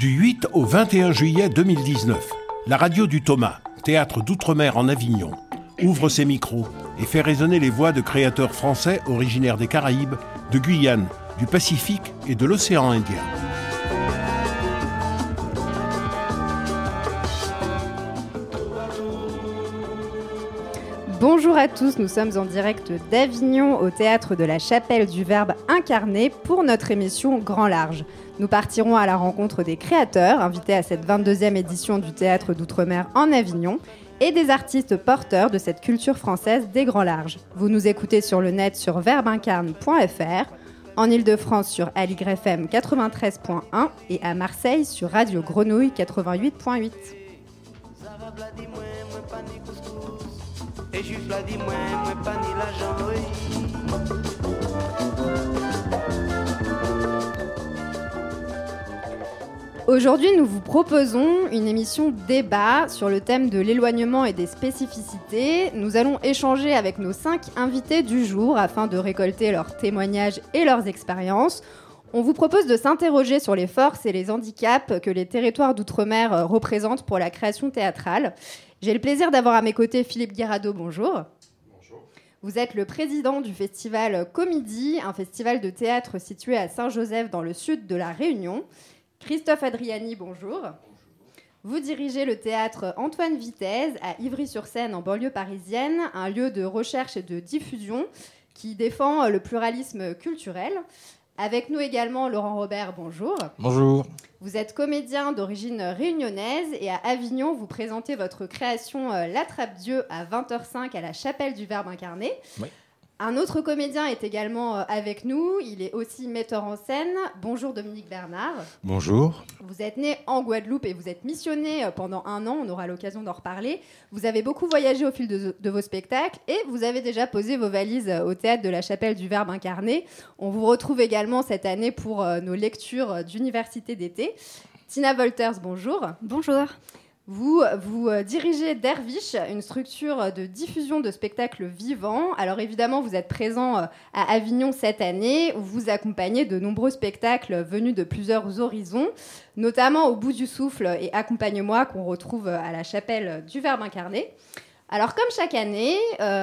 Du 8 au 21 juillet 2019, la radio du Thomas, théâtre d'outre-mer en Avignon, ouvre ses micros et fait résonner les voix de créateurs français originaires des Caraïbes, de Guyane, du Pacifique et de l'océan Indien. Bonjour à tous, nous sommes en direct d'Avignon au théâtre de la Chapelle du Verbe incarné pour notre émission Grand Large. Nous partirons à la rencontre des créateurs invités à cette 22e édition du théâtre d'outre-mer en Avignon et des artistes porteurs de cette culture française des Grands Larges. Vous nous écoutez sur le net sur verbeincarne.fr, en Ile-de-France sur ALYFM 93.1 et à Marseille sur Radio Grenouille 88.8. Et juif l'a dit, moi pas ni l'argent, oui. Aujourd'hui, nous vous proposons une émission débat sur le thème de l'éloignement et des spécificités. Nous allons échanger avec nos 5 invités du jour afin de récolter leurs témoignages et leurs expériences. On vous propose de s'interroger sur les forces et les handicaps que les territoires d'outre-mer représentent pour la création théâtrale. J'ai le plaisir d'avoir à mes côtés Philippe Guirado, bonjour. Bonjour. Vous êtes le président du festival Comédie, un festival de théâtre situé à Saint-Joseph dans le sud de la Réunion. Christophe Adriani, bonjour. Bonjour. Vous dirigez le théâtre Antoine Vitesse à Ivry-sur-Seine en banlieue parisienne, un lieu de recherche et de diffusion qui défend le pluralisme culturel. Avec nous également Laurent Robert, bonjour. Bonjour. Vous êtes comédien d'origine réunionnaise et à Avignon, vous présentez votre création L'Attrape-Dieu à 20h05 à la Chapelle du Verbe incarné. Oui. Un autre comédien est également avec nous, il est aussi metteur en scène. Bonjour Dominique Bernard. Bonjour. Vous êtes né en Guadeloupe et vous êtes missionné pendant 1 an, on aura l'occasion d'en reparler. Vous avez beaucoup voyagé au fil de vos spectacles et vous avez déjà posé vos valises au théâtre de la Chapelle du Verbe incarné. On vous retrouve également cette année pour nos lectures d'université d'été. Tina Wolters, bonjour. Bonjour. Vous dirigez Derviche, une structure de diffusion de spectacles vivants. Alors évidemment, vous êtes présent à Avignon cette année, où vous accompagnez de nombreux spectacles venus de plusieurs horizons, notamment Au bout du souffle et Accompagne-moi, qu'on retrouve à la Chapelle du Verbe incarné. Alors comme chaque année,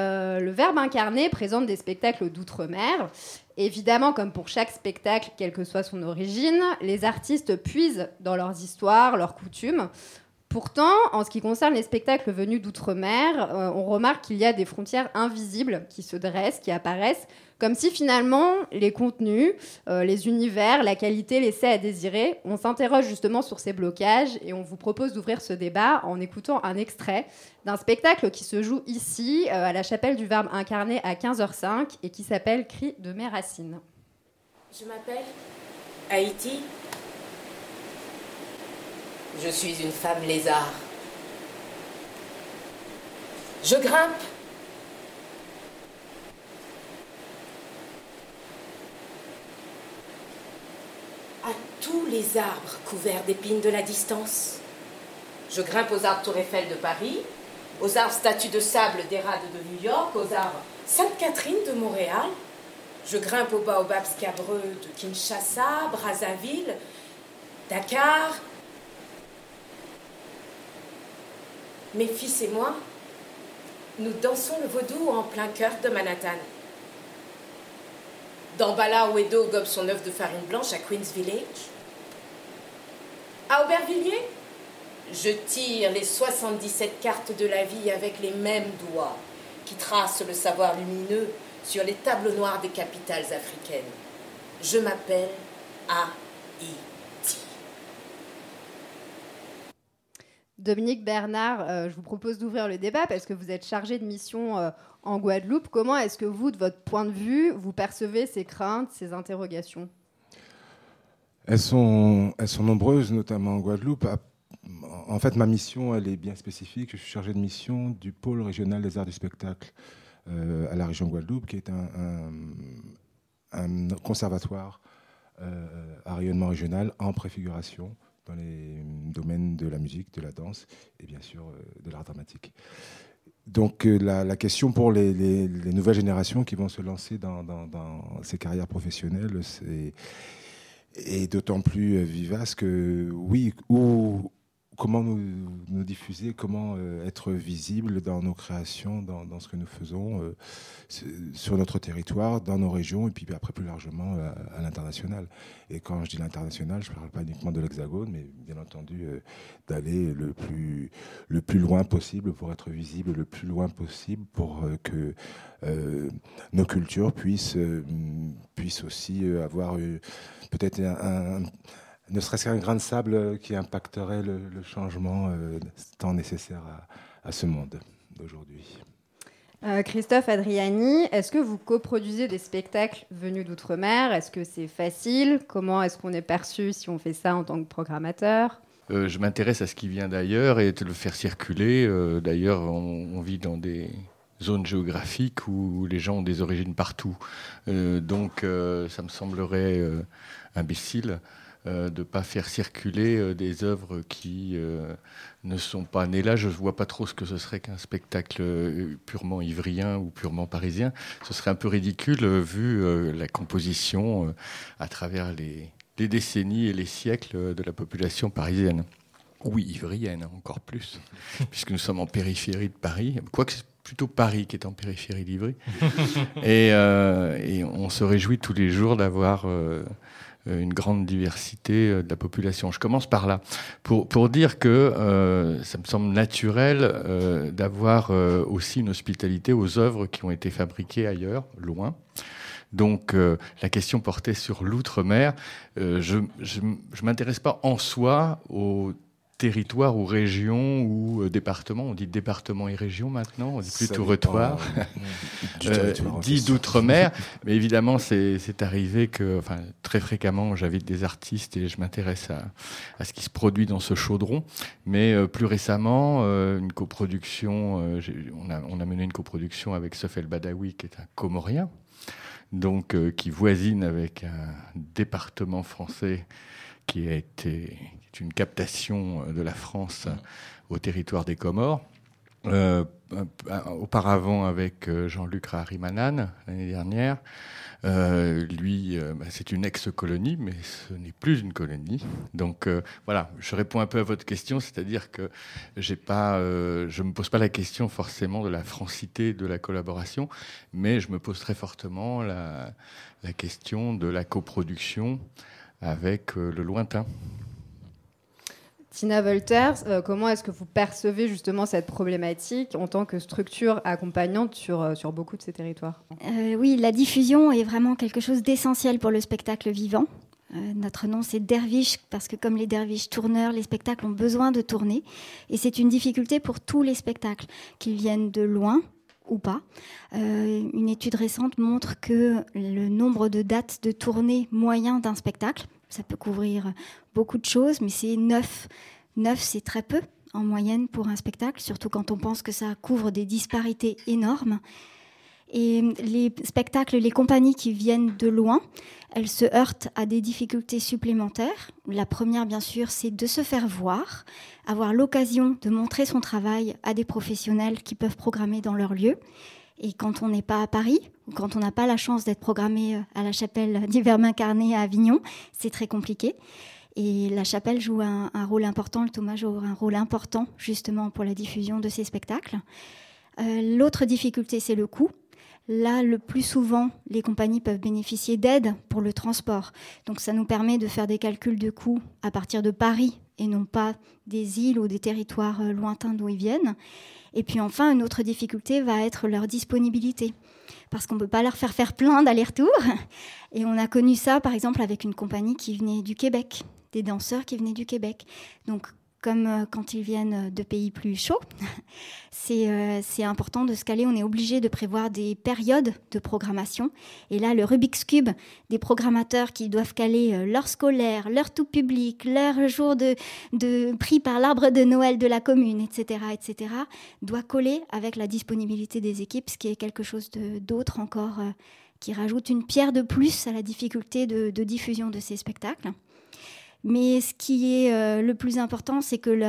le Verbe incarné présente des spectacles d'outre-mer. Évidemment, comme pour chaque spectacle, quelle que soit son origine, les artistes puisent dans leurs histoires, leurs coutumes. Pourtant, en ce qui concerne les spectacles venus d'outre-mer, on remarque qu'il y a des frontières invisibles qui se dressent, qui apparaissent, comme si finalement les contenus, les univers, la qualité laissaient à désirer. On s'interroge justement sur ces blocages et on vous propose d'ouvrir ce débat en écoutant un extrait d'un spectacle qui se joue ici, à la Chapelle du Verbe incarné à 15h05 et qui s'appelle Cris de mes racines. Je m'appelle Haïti. Je suis une femme lézard. Je grimpe. À tous les arbres couverts d'épines de la distance. Je grimpe aux arbres Tour Eiffel de Paris, aux arbres Statues de Sable d'Érade de New York, aux arbres Sainte-Catherine de Montréal. Je grimpe aux baobabs scabreux de Kinshasa, Brazzaville, Dakar. Mes fils et moi, nous dansons le vaudou en plein cœur de Manhattan. Damballa Ouedo gobe son œuf de farine blanche à Queens Village. À Aubervilliers, je tire les 77 cartes de la vie avec les mêmes doigts qui tracent le savoir lumineux sur les tableaux noirs des capitales africaines. Je m'appelle Haïti. Dominique Bernard, je vous propose d'ouvrir le débat parce que vous êtes chargé de mission en Guadeloupe. Comment est-ce que vous, de votre point de vue, vous percevez ces craintes, ces interrogations ? Elles sont nombreuses, notamment en Guadeloupe. En fait, ma mission, elle est bien spécifique. Je suis chargé de mission du pôle régional des arts du spectacle à la région Guadeloupe, qui est un conservatoire à rayonnement régional en préfiguration dans les domaines de la musique, de la danse et bien sûr de l'art dramatique. Donc la question pour les nouvelles générations qui vont se lancer dans ces carrières professionnelles, est d'autant plus vivace que, oui, comment nous diffuser, comment être visible dans nos créations, dans ce que nous faisons sur notre territoire, dans nos régions, et puis après plus largement à l'international. Et quand je dis l'international, je ne parle pas uniquement de l'Hexagone, mais bien entendu d'aller le plus loin possible pour être visible, le plus loin possible pour que nos cultures puissent aussi avoir peut-être ne serait-ce qu'un grain de sable qui impacterait le changement tant nécessaire à ce monde d'aujourd'hui. Christophe Adriani, est-ce que vous coproduisez des spectacles venus d'outre-mer ? Est-ce que c'est facile ? Comment est-ce qu'on est perçu si on fait ça en tant que programmateur ? Je m'intéresse à ce qui vient d'ailleurs et de le faire circuler. D'ailleurs, on vit dans des zones géographiques où les gens ont des origines partout. Donc, ça me semblerait imbécile de ne pas faire circuler des œuvres qui ne sont pas nées là. Je ne vois pas trop ce que ce serait qu'un spectacle purement ivrien ou purement parisien. Ce serait un peu ridicule vu la composition à travers les décennies et les siècles de la population parisienne. Oui, ivrienne, encore plus, puisque nous sommes en périphérie de Paris. Quoique c'est plutôt Paris qui est en périphérie d'Ivry. Et on se réjouit tous les jours d'avoir une grande diversité de la population. Je commence par là, pour dire que ça me semble naturel d'avoir aussi une hospitalité aux œuvres qui ont été fabriquées ailleurs, loin. Donc la question portait sur l'outre-mer. Je ne m'intéresse pas en soi aux territoire ou région ou département. On dit département et région maintenant, on dit plus territoire. Dit d'outre-mer. Mais évidemment, c'est arrivé que, très fréquemment, j'invite des artistes et je m'intéresse à ce qui se produit dans ce chaudron. Mais plus récemment, une coproduction, on a mené une coproduction avec Sof El Badawi, qui est un Comorien, donc qui voisine avec un département français qui est une captation de la France au territoire des Comores. Auparavant avec Jean-Luc Raharimanan l'année dernière. Lui, c'est une ex-colonie, mais ce n'est plus une colonie. Donc voilà, je réponds un peu à votre question, c'est-à-dire que je ne me pose pas la question forcément de la francité de la collaboration, mais je me pose très fortement la question de la coproduction avec le lointain. Tina Wolters, comment est-ce que vous percevez justement cette problématique en tant que structure accompagnante sur beaucoup de ces territoires ? Oui, la diffusion est vraiment quelque chose d'essentiel pour le spectacle vivant. Notre nom, c'est Derviche, parce que comme les derviches tourneurs, les spectacles ont besoin de tourner. Et c'est une difficulté pour tous les spectacles, qu'ils viennent de loin ou pas. Une étude récente montre que le nombre de dates de tournée moyen d'un spectacle, ça peut couvrir beaucoup de choses, mais c'est 9. 9, c'est très peu en moyenne pour un spectacle, surtout quand on pense que ça couvre des disparités énormes. Et les spectacles, les compagnies qui viennent de loin, elles se heurtent à des difficultés supplémentaires. La première, bien sûr, c'est de se faire voir, avoir l'occasion de montrer son travail à des professionnels qui peuvent programmer dans leur lieu. Et quand on n'est pas à Paris, ou quand on n'a pas la chance d'être programmé à la chapelle d'Hivermin-Carnet à Avignon, c'est très compliqué. Et la chapelle joue un rôle important, le Thomas joue un rôle important justement pour la diffusion de ces spectacles. L'autre difficulté, c'est le coût. Là, le plus souvent, les compagnies peuvent bénéficier d'aides pour le transport. Donc ça nous permet de faire des calculs de coûts à partir de Paris et non pas des îles ou des territoires lointains d'où ils viennent. Et puis enfin, une autre difficulté va être leur disponibilité. Parce qu'on ne peut pas leur faire plein d'allers-retours. Et on a connu ça, par exemple, avec une compagnie qui venait du Québec, des danseurs qui venaient du Québec. Donc, comme quand ils viennent de pays plus chauds, c'est important de se caler. On est obligé de prévoir des périodes de programmation. Et là, le Rubik's Cube des programmateurs qui doivent caler leur scolaire, leur tout public, leur jour de pris par l'arbre de Noël de la commune, etc., doit coller avec la disponibilité des équipes, ce qui est quelque chose d'autre encore, qui rajoute une pierre de plus à la difficulté de diffusion de ces spectacles. Mais ce qui est le plus important, c'est que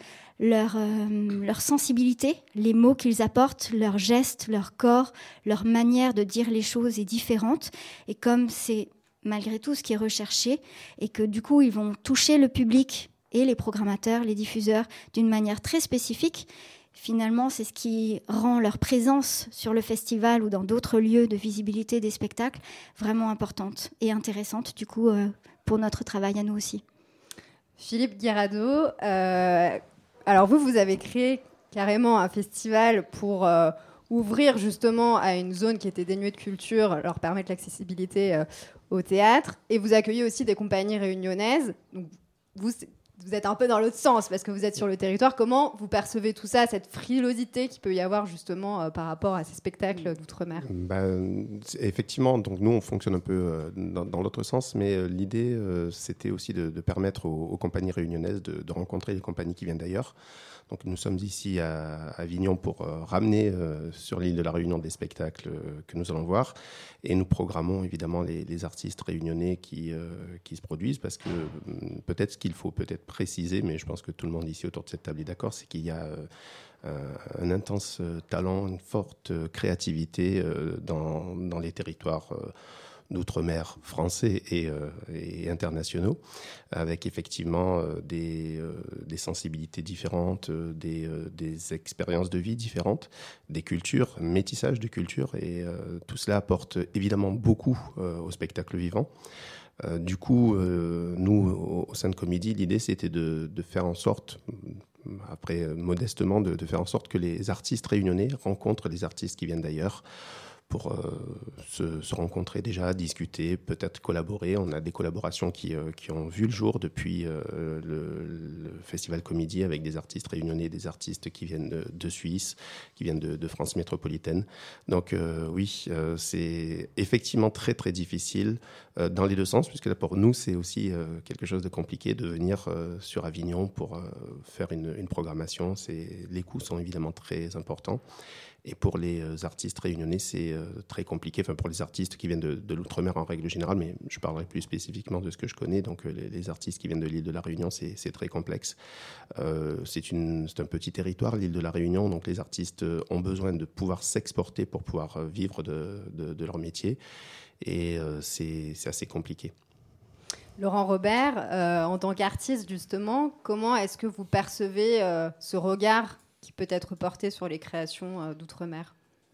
leur sensibilité, les mots qu'ils apportent, leurs gestes, leur corps, leur manière de dire les choses est différente. Et comme c'est malgré tout ce qui est recherché et que du coup ils vont toucher le public et les programmateurs, les diffuseurs d'une manière très spécifique. Finalement, c'est ce qui rend leur présence sur le festival ou dans d'autres lieux de visibilité des spectacles vraiment importante et intéressante, du coup, pour notre travail à nous aussi. Philippe Guirado, alors vous avez créé carrément un festival pour ouvrir justement à une zone qui était dénuée de culture, leur permettre l'accessibilité au théâtre, et vous accueillez aussi des compagnies réunionnaises. Donc, vous êtes un peu dans l'autre sens parce que vous êtes sur le territoire. Comment vous percevez tout ça, cette frilosité qu'il peut y avoir justement par rapport à ces spectacles d'outre-mer ? Effectivement, donc nous on fonctionne un peu dans l'autre sens, mais l'idée c'était aussi de permettre aux compagnies réunionnaises de rencontrer les compagnies qui viennent d'ailleurs. Donc nous sommes ici à Avignon pour ramener sur l'île de la Réunion des spectacles que nous allons voir, et nous programmons évidemment les artistes réunionnais qui se produisent, parce que peut-être ce qu'il faut peut-être préciser, mais je pense que tout le monde ici autour de cette table est d'accord, c'est qu'il y a un intense talent, une forte créativité dans les territoires d'outre-mer français et internationaux, avec effectivement des sensibilités différentes, des expériences de vie différentes, des cultures, métissage de cultures, et tout cela apporte évidemment beaucoup au spectacle vivant. Du coup, nous, au sein de Comédie, l'idée c'était de faire en sorte, après modestement, de faire en sorte que les artistes réunionnais rencontrent les artistes qui viennent d'ailleurs, pour se rencontrer déjà, discuter, peut-être collaborer. On a des collaborations qui ont vu le jour depuis le Festival Comédie, avec des artistes réunionnais, des artistes qui viennent de Suisse, qui viennent de France métropolitaine. Donc oui, c'est effectivement très très difficile dans les deux sens, puisque là, pour nous c'est aussi quelque chose de compliqué de venir sur Avignon pour faire une programmation. Les coûts sont évidemment très importants. Et pour les artistes réunionnais, c'est très compliqué. Enfin, pour les artistes qui viennent de l'outre-mer en règle générale, mais je parlerai plus spécifiquement de ce que je connais. Donc, les artistes qui viennent de l'île de la Réunion, c'est très complexe. C'est un petit territoire, l'île de la Réunion. Donc, les artistes ont besoin de pouvoir s'exporter pour pouvoir vivre de leur métier. Et c'est assez compliqué. Laurent Robert, en tant qu'artiste, justement, comment est-ce que vous percevez ce regard qui peut être porté sur les créations d'outre-mer ?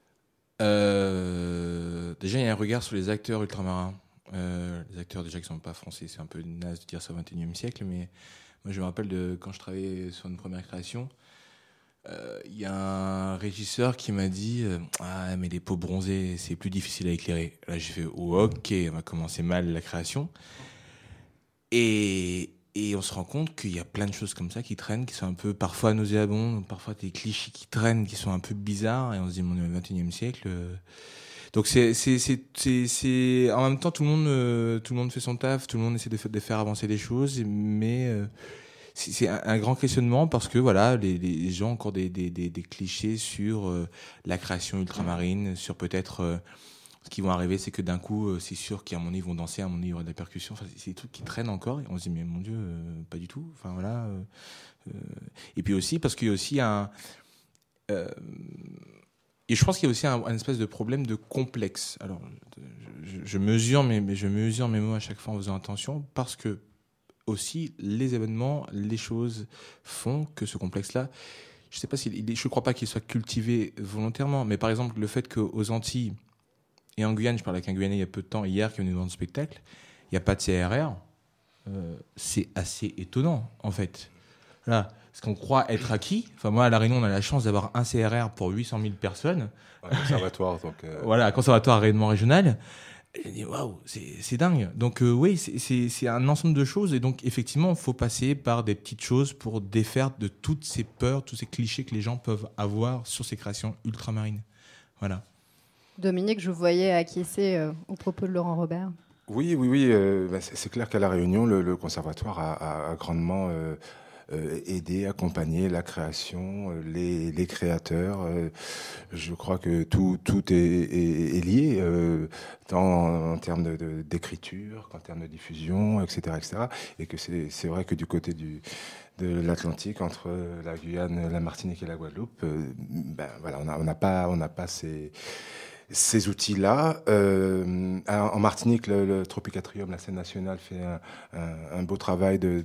Déjà, il y a un regard sur les acteurs ultramarins. Les acteurs déjà qui ne sont pas français, c'est un peu naze de dire ça au XXIe siècle, mais moi je me rappelle de quand je travaillais sur une première création, il y a un régisseur qui m'a dit « Ah, mais les peaux bronzées, c'est plus difficile à éclairer. » Là, j'ai fait oh, « Ok, on va commencer mal la création. » Et on se rend compte qu'il y a plein de choses comme ça qui traînent, qui sont un peu parfois nauséabondes, parfois des clichés qui traînent, qui sont un peu bizarres. Et on se dit, on est au XXIe siècle. Donc c'est en même temps tout le monde fait son taf, tout le monde essaie de faire avancer les choses, mais c'est un grand questionnement parce que voilà, les gens ont encore des clichés sur la création ultramarine, sur peut-être ce qui vont arriver, c'est que d'un coup, c'est sûr qu'à un moment donné, ils vont danser, à un moment donné, il y aura de la percussion. Enfin, c'est des trucs qui traînent encore. Et on se dit, mais mon Dieu, pas du tout. Enfin, voilà. Et puis aussi, parce qu'il y a aussi et je pense qu'il y a aussi un espèce de problème de complexe. Alors, je mesure mes mots à chaque fois en faisant attention, parce que aussi, les événements, les choses font que ce complexe-là, je ne crois pas qu'il soit cultivé volontairement, mais par exemple, le fait qu'aux Antilles, et en Guyane, je parlais avec un Guyanais il y a peu de temps, hier, qui est venu dans le spectacle, il n'y a pas de CRR. C'est assez étonnant, en fait. Là, ce qu'on croit être acquis. Enfin, moi, à La Réunion, on a la chance d'avoir un CRR pour 800 000 personnes. Un conservatoire, donc. Voilà, un conservatoire rayonnement régional. J'ai dit, waouh, c'est dingue. Donc, oui, c'est un ensemble de choses. Et donc, effectivement, il faut passer par des petites choses pour défaire de toutes ces peurs, tous ces clichés que les gens peuvent avoir sur ces créations ultramarines. Voilà. Dominique, je vous voyais acquiescer au propos de Laurent Robert. Oui. C'est clair qu'à La Réunion, le conservatoire a grandement aidé, accompagné la création, les créateurs. Je crois que tout est lié, tant en termes d'écriture qu'en termes de diffusion, etc. Et que c'est vrai que du côté de l'Atlantique, entre la Guyane, la Martinique et la Guadeloupe, voilà, on n'a pas ces outils-là. En Martinique, le Tropicatrium, la scène nationale, fait un beau travail de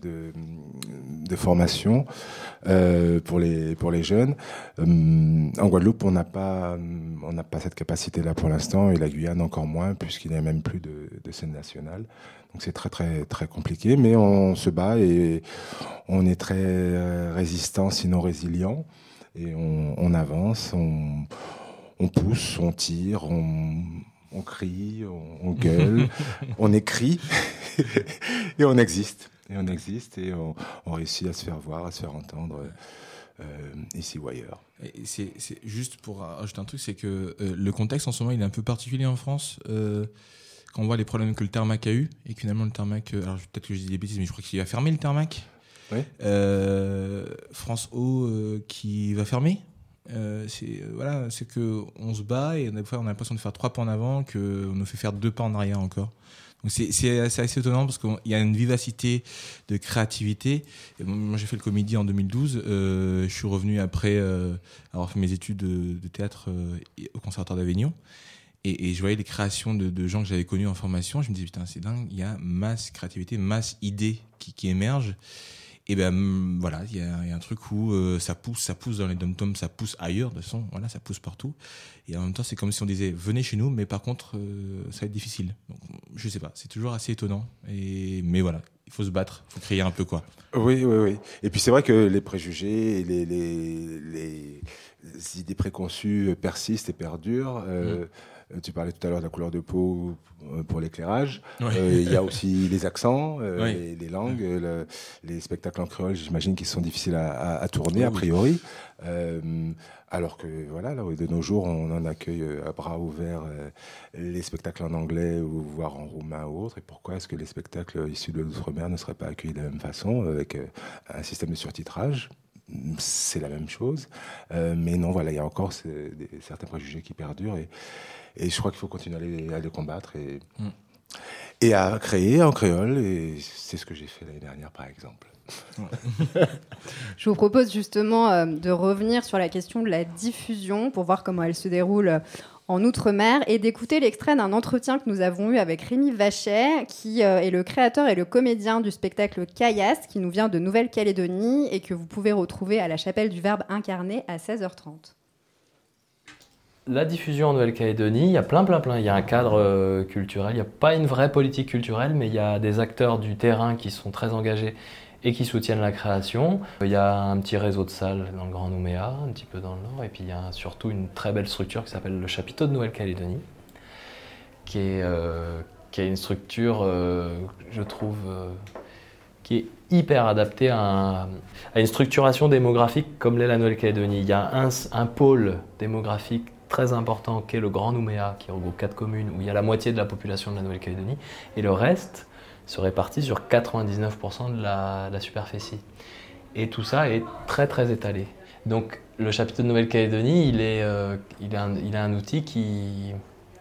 formation pour les jeunes. En Guadeloupe, on n'a pas cette capacité-là pour l'instant, et la Guyane encore moins, puisqu'il n'y a même plus de scène nationale. Donc c'est très très très compliqué, mais on se bat et on est très résistant, sinon résilient, et on avance, on pousse, on tire, on crie, on gueule, on écrit et on existe. Et on réussit à se faire voir, à se faire entendre ici ou ailleurs. Et c'est juste pour ajouter un truc, c'est que le contexte en ce moment il est un peu particulier en France. Quand on voit les problèmes que le Tarmac a eu, et que finalement le Tarmac, alors peut-être que je dis des bêtises, mais je crois qu'il va fermer le Tarmac. Oui. France Eau qui va fermer. C'est que on se bat et des fois on a l'impression de faire 3 pas en avant, qu'on nous fait faire 2 pas en arrière encore. Donc c'est assez étonnant parce qu'il y a une vivacité de créativité. Et moi j'ai fait le comédie en 2012. Je suis revenu après avoir fait mes études de théâtre au Conservatoire d'Avignon. Et je voyais les créations de gens que j'avais connus en formation. Je me disais, putain, c'est dingue, il y a masse créativité, masse idées qui émergent. Et ben voilà, il y a un truc où ça pousse dans les dom-toms, ça pousse ailleurs, de toute façon, voilà, ça pousse partout. Et en même temps, c'est comme si on disait, venez chez nous, mais par contre, ça va être difficile. Donc, je sais pas, c'est toujours assez étonnant. Mais voilà, il faut se battre, il faut crier un peu, quoi. Oui. Et puis c'est vrai que les préjugés et les idées préconçues persistent et perdurent. Tu parlais tout à l'heure de la couleur de peau pour l'éclairage. Il y a aussi les accents, les langues, les spectacles en créole, j'imagine qu'ils sont difficiles à tourner, a priori. Alors que voilà, là, de nos jours, on en accueille à bras ouverts les spectacles en anglais ou voire en roumain ou autre. Et pourquoi est-ce que les spectacles issus de l'outre-mer ne seraient pas accueillis de la même façon, avec un système de surtitrage? C'est la même chose. Mais non, voilà, il y a encore certains préjugés qui perdurent. Et je crois qu'il faut continuer à les combattre et à créer en créole. Et c'est ce que j'ai fait l'année dernière, par exemple. Je vous propose justement de revenir sur la question de la diffusion pour voir comment elle se déroule en Outre-mer et d'écouter l'extrait d'un entretien que nous avons eu avec Rémi Vachet, qui est le créateur et le comédien du spectacle Caillasse, qui nous vient de Nouvelle-Calédonie et que vous pouvez retrouver à la Chapelle du Verbe incarné à 16h30. La diffusion en Nouvelle-Calédonie, il y a plein. Il y a un cadre culturel, il n'y a pas une vraie politique culturelle, mais il y a des acteurs du terrain qui sont très engagés et qui soutiennent la création. Il y a un petit réseau de salles dans le Grand Nouméa, un petit peu dans le nord, et puis il y a surtout une très belle structure qui s'appelle le Chapiteau de Nouvelle-Calédonie, qui est une structure, je trouve, qui est hyper adaptée à une structuration démographique comme l'est la Nouvelle-Calédonie. Il y a un pôle démographique très important qui est le Grand Nouméa, qui regroupe 4 communes, où il y a la moitié de la population de la Nouvelle-Calédonie, et le reste se répartit sur 99% de la superficie. Et tout ça est très très étalé. Donc le Chapiteau de Nouvelle-Calédonie, il a un outil qui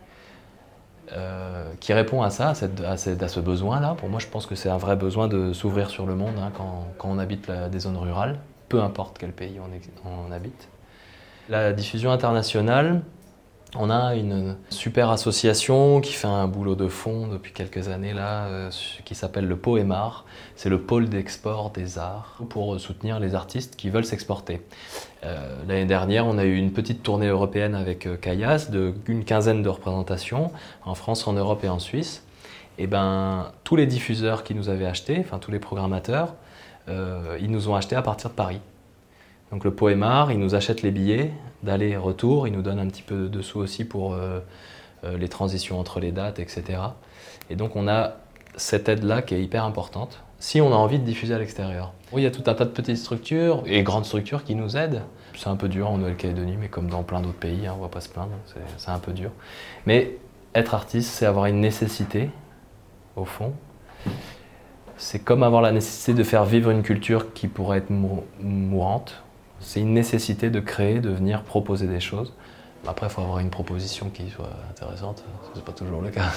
répond à ça, à ce besoin-là. Pour moi, je pense que c'est un vrai besoin de s'ouvrir sur le monde quand on habite des zones rurales, peu importe quel pays on habite. La diffusion internationale, on a une super association qui fait un boulot de fond depuis quelques années là, qui s'appelle le POEMAR. C'est le pôle d'export des arts pour soutenir les artistes qui veulent s'exporter. L'année dernière, on a eu une petite tournée européenne avec Caillasse d'une quinzaine de représentations en France, en Europe et en Suisse. Et tous les diffuseurs qui nous avaient achetés, enfin tous les programmateurs, ils nous ont achetés à partir de Paris. Donc le POEMAR, il nous achète les billets d'aller-retour, il nous donne un petit peu de sous aussi pour les transitions entre les dates, etc. Et donc on a cette aide-là qui est hyper importante, si on a envie de diffuser à l'extérieur. Oui, il y a tout un tas de petites structures et grandes structures qui nous aident. C'est un peu dur en Nouvelle-Calédonie, mais comme dans plein d'autres pays, on ne va pas se plaindre, c'est un peu dur. Mais être artiste, c'est avoir une nécessité, au fond. C'est comme avoir la nécessité de faire vivre une culture qui pourrait être mourante. C'est une nécessité de créer, de venir proposer des choses. Après, il faut avoir une proposition qui soit intéressante. Ce n'est pas toujours le cas.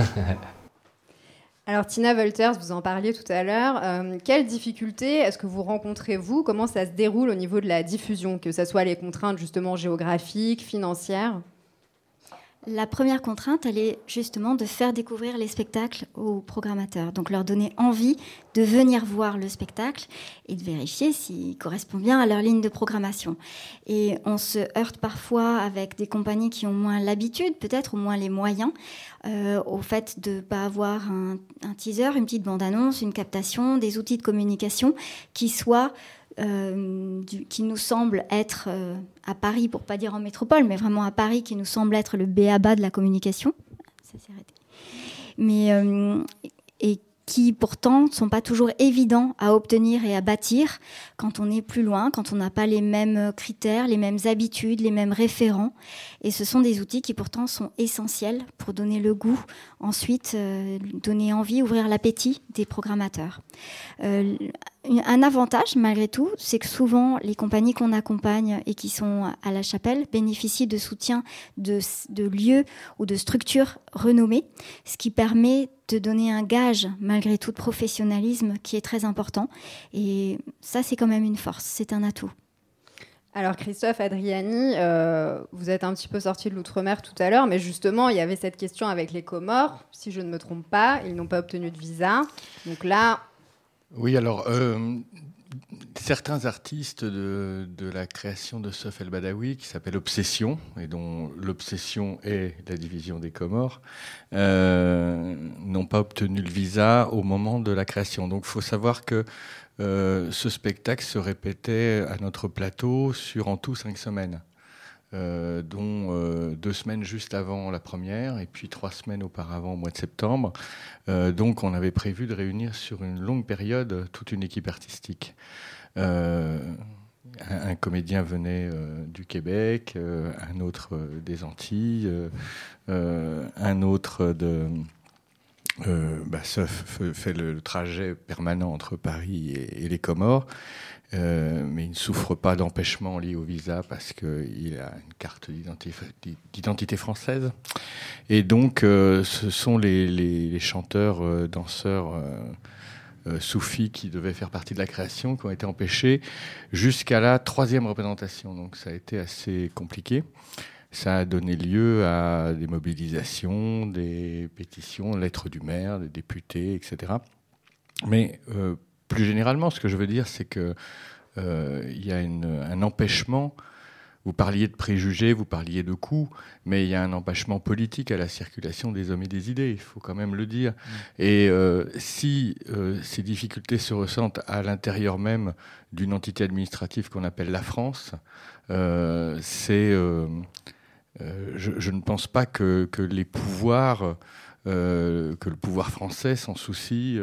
Alors Tina Wolters, vous en parliez tout à l'heure. Quelles difficultés est-ce que vous rencontrez, vous ? Comment ça se déroule au niveau de la diffusion ? Que ce soit les contraintes justement géographiques, financières ? La première contrainte, elle est justement de faire découvrir les spectacles aux programmateurs. Donc leur donner envie de venir voir le spectacle et de vérifier s'il correspond bien à leur ligne de programmation. Et on se heurte parfois avec des compagnies qui ont moins l'habitude, peut-être, ou moins les moyens, au fait de ne pas avoir un teaser, une petite bande-annonce, une captation, des outils de communication qui soient... qui nous semble être à Paris, pour pas dire en métropole, mais vraiment à Paris, qui nous semble être le b.a.-ba de la communication. Ça s'est arrêté. Mais, et qui pourtant ne sont pas toujours évidents à obtenir et à bâtir quand on est plus loin, quand on n'a pas les mêmes critères, les mêmes habitudes, les mêmes référents. Et ce sont des outils qui pourtant sont essentiels pour donner le goût, ensuite donner envie, ouvrir l'appétit des programmateurs. Un avantage, malgré tout, c'est que souvent, les compagnies qu'on accompagne et qui sont à la Chapelle bénéficient de soutien de lieux ou de structures renommées, ce qui permet de donner un gage, malgré tout, de professionnalisme qui est très important. Et ça, c'est quand même une force, c'est un atout. Alors Christophe, Adriani, vous êtes un petit peu sorti de l'outre-mer tout à l'heure, mais justement, il y avait cette question avec les Comores. Si je ne me trompe pas, ils n'ont pas obtenu de visa. Donc là... Oui, alors, certains artistes de la création de Sof El Badawi, qui s'appelle Obsession, et dont l'obsession est la division des Comores, n'ont pas obtenu le visa au moment de la création. Donc il faut savoir que ce spectacle se répétait à notre plateau sur en tout 5 semaines. Dont 2 semaines juste avant la première et puis 3 semaines auparavant au mois de septembre. Donc on avait prévu de réunir sur une longue période toute une équipe artistique. Un comédien venait du Québec, un autre des Antilles, un autre de... Sof fait le trajet permanent entre Paris et les Comores. Mais il ne souffre pas d'empêchement lié au visa parce qu'il a une carte d'identité française. Et donc, ce sont les chanteurs, danseurs soufis qui devaient faire partie de la création qui ont été empêchés jusqu'à la 3e représentation. Donc, ça a été assez compliqué. Ça a donné lieu à des mobilisations, des pétitions, lettres du maire, des députés, etc. Mais plus généralement, ce que je veux dire, c'est que y a un empêchement. Vous parliez de préjugés, vous parliez de coûts, mais il y a un empêchement politique à la circulation des hommes et des idées, il faut quand même le dire. Et si ces difficultés se ressentent à l'intérieur même d'une entité administrative qu'on appelle la France, je ne pense pas que les pouvoirs, que le pouvoir français s'en soucie,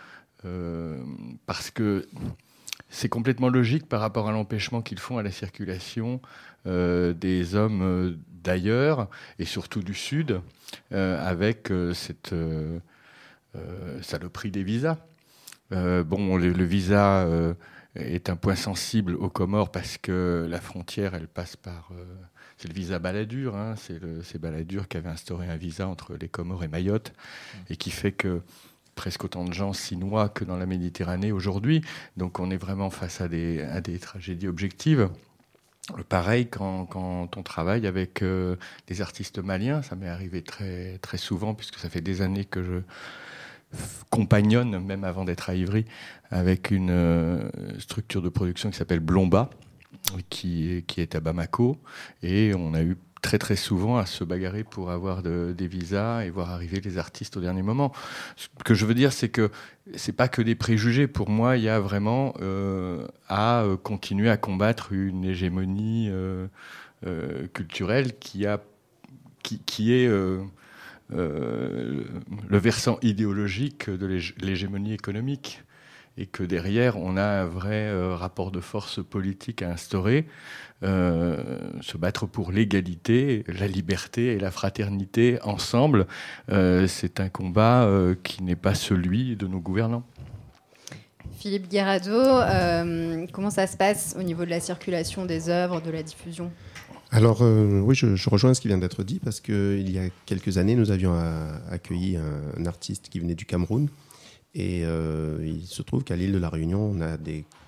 parce que c'est complètement logique par rapport à l'empêchement qu'ils font à la circulation des hommes d'ailleurs, et surtout du Sud, avec cette saloperie des visas. Le visa est un point sensible aux Comores parce que la frontière, elle passe par... c'est le visa Balladur, hein, c'est Balladur qui avait instauré un visa entre les Comores et Mayotte, et qui fait que presque autant de gens s'y noient que dans la Méditerranée aujourd'hui. Donc on est vraiment face à des tragédies objectives. Pareil quand on travaille avec des artistes maliens, ça m'est arrivé très, très souvent, puisque ça fait des années que je compagnonne, même avant d'être à Ivry, avec une structure de production qui s'appelle Blomba, qui est à Bamako, et on a eu très très souvent à se bagarrer pour avoir des visas et voir arriver les artistes au dernier moment. Ce que je veux dire, c'est que c'est pas que des préjugés. Pour moi, il y a vraiment à continuer à combattre une hégémonie culturelle qui est le versant idéologique de l'hégémonie économique, et que derrière, on a un vrai rapport de force politique à instaurer, se battre pour l'égalité, la liberté et la fraternité ensemble. C'est un combat qui n'est pas celui de nos gouvernants. Philippe Guerrado, comment ça se passe au niveau de la circulation des œuvres, de la diffusion ? Alors oui, je rejoins ce qui vient d'être dit, parce qu'il y a quelques années, nous avions accueilli un artiste qui venait du Cameroun. Et il se trouve qu'à l'île de la Réunion, on a des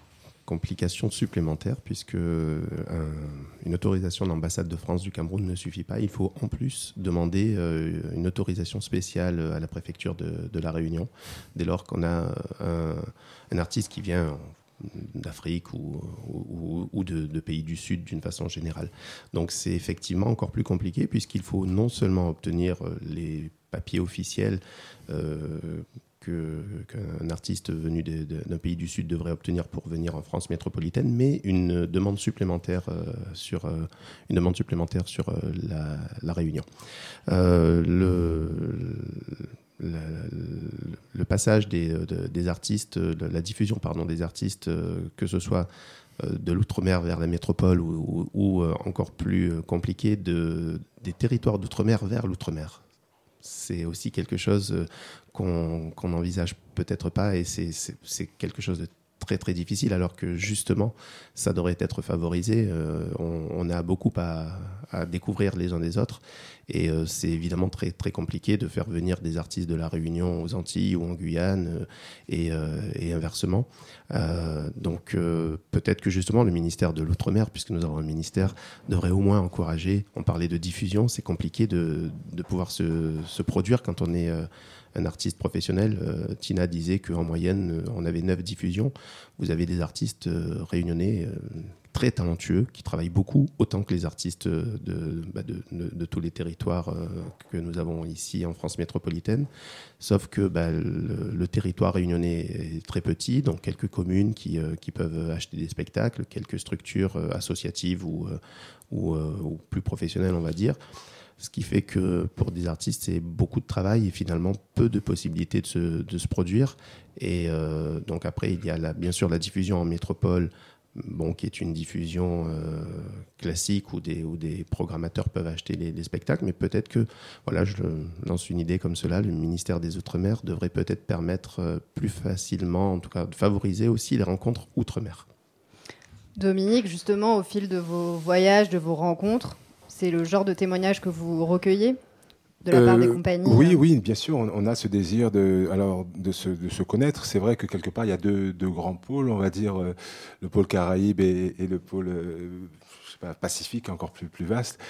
complication supplémentaire puisque une autorisation d'ambassade de France du Cameroun ne suffit pas. Il faut en plus demander une autorisation spéciale à la préfecture de La Réunion dès lors qu'on a un artiste qui vient d'Afrique ou de pays du Sud d'une façon générale. Donc c'est effectivement encore plus compliqué puisqu'il faut non seulement obtenir les papiers officiels qu'un artiste venu d'un pays du Sud devrait obtenir pour venir en France métropolitaine, mais une demande supplémentaire sur la Réunion. Le passage des artistes, la diffusion des artistes, que ce soit de l'outre-mer vers la métropole ou encore plus compliqué, des territoires d'outre-mer vers l'outre-mer. C'est aussi quelque chose qu'on n'envisage peut-être pas et c'est quelque chose de très très difficile alors que justement ça devrait être favorisé. On a beaucoup à découvrir les uns des autres et c'est évidemment très très compliqué de faire venir des artistes de la Réunion aux Antilles ou en Guyane et inversement. Donc peut-être que justement le ministère de l'Outre-mer, puisque nous avons un ministère, devrait au moins encourager. On parlait de diffusion, c'est compliqué de pouvoir se produire quand on est un artiste professionnel. Tina disait qu'en moyenne, on avait 9 diffusions. Vous avez des artistes réunionnais très talentueux qui travaillent beaucoup, autant que les artistes de tous les territoires que nous avons ici en France métropolitaine. Sauf que le territoire réunionnais est très petit, donc quelques communes qui peuvent acheter des spectacles, quelques structures associatives ou plus professionnelles, on va dire. Ce qui fait que pour des artistes, c'est beaucoup de travail et finalement peu de possibilités de se produire. Et donc après, il y a bien sûr la diffusion en métropole, qui est une diffusion classique où des programmateurs peuvent acheter les spectacles. Mais peut-être que, je lance une idée comme cela, le ministère des Outre-mer devrait peut-être permettre plus facilement, en tout cas de favoriser aussi les rencontres Outre-mer. Dominique, justement, au fil de vos voyages, de vos rencontres, c'est le genre de témoignage que vous recueillez de la part des compagnies? Oui, bien sûr. On a ce désir de se connaître. C'est vrai que quelque part, il y a deux grands pôles, on va dire, le pôle Caraïbes et le pôle Pacifique, encore plus vaste.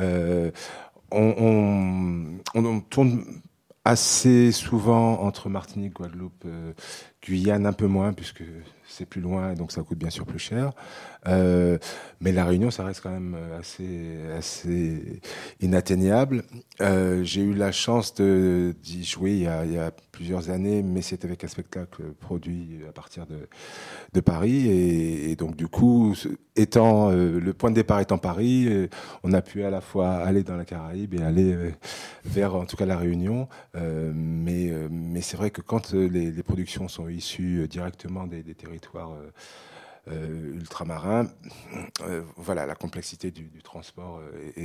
On tourne assez souvent entre Martinique, Guadeloupe, Guyane, un peu moins, puisque c'est plus loin et donc ça coûte bien sûr plus cher. Mais la Réunion, ça reste quand même assez inatteignable. J'ai eu la chance d'y jouer il y a plusieurs années, mais c'était avec un spectacle produit à partir de Paris. Et donc du coup, le point de départ étant Paris, on a pu à la fois aller dans la Caraïbe et aller vers en tout cas la Réunion. Mais c'est vrai que quand les productions sont issues directement des territoires ultramarins, la complexité du transport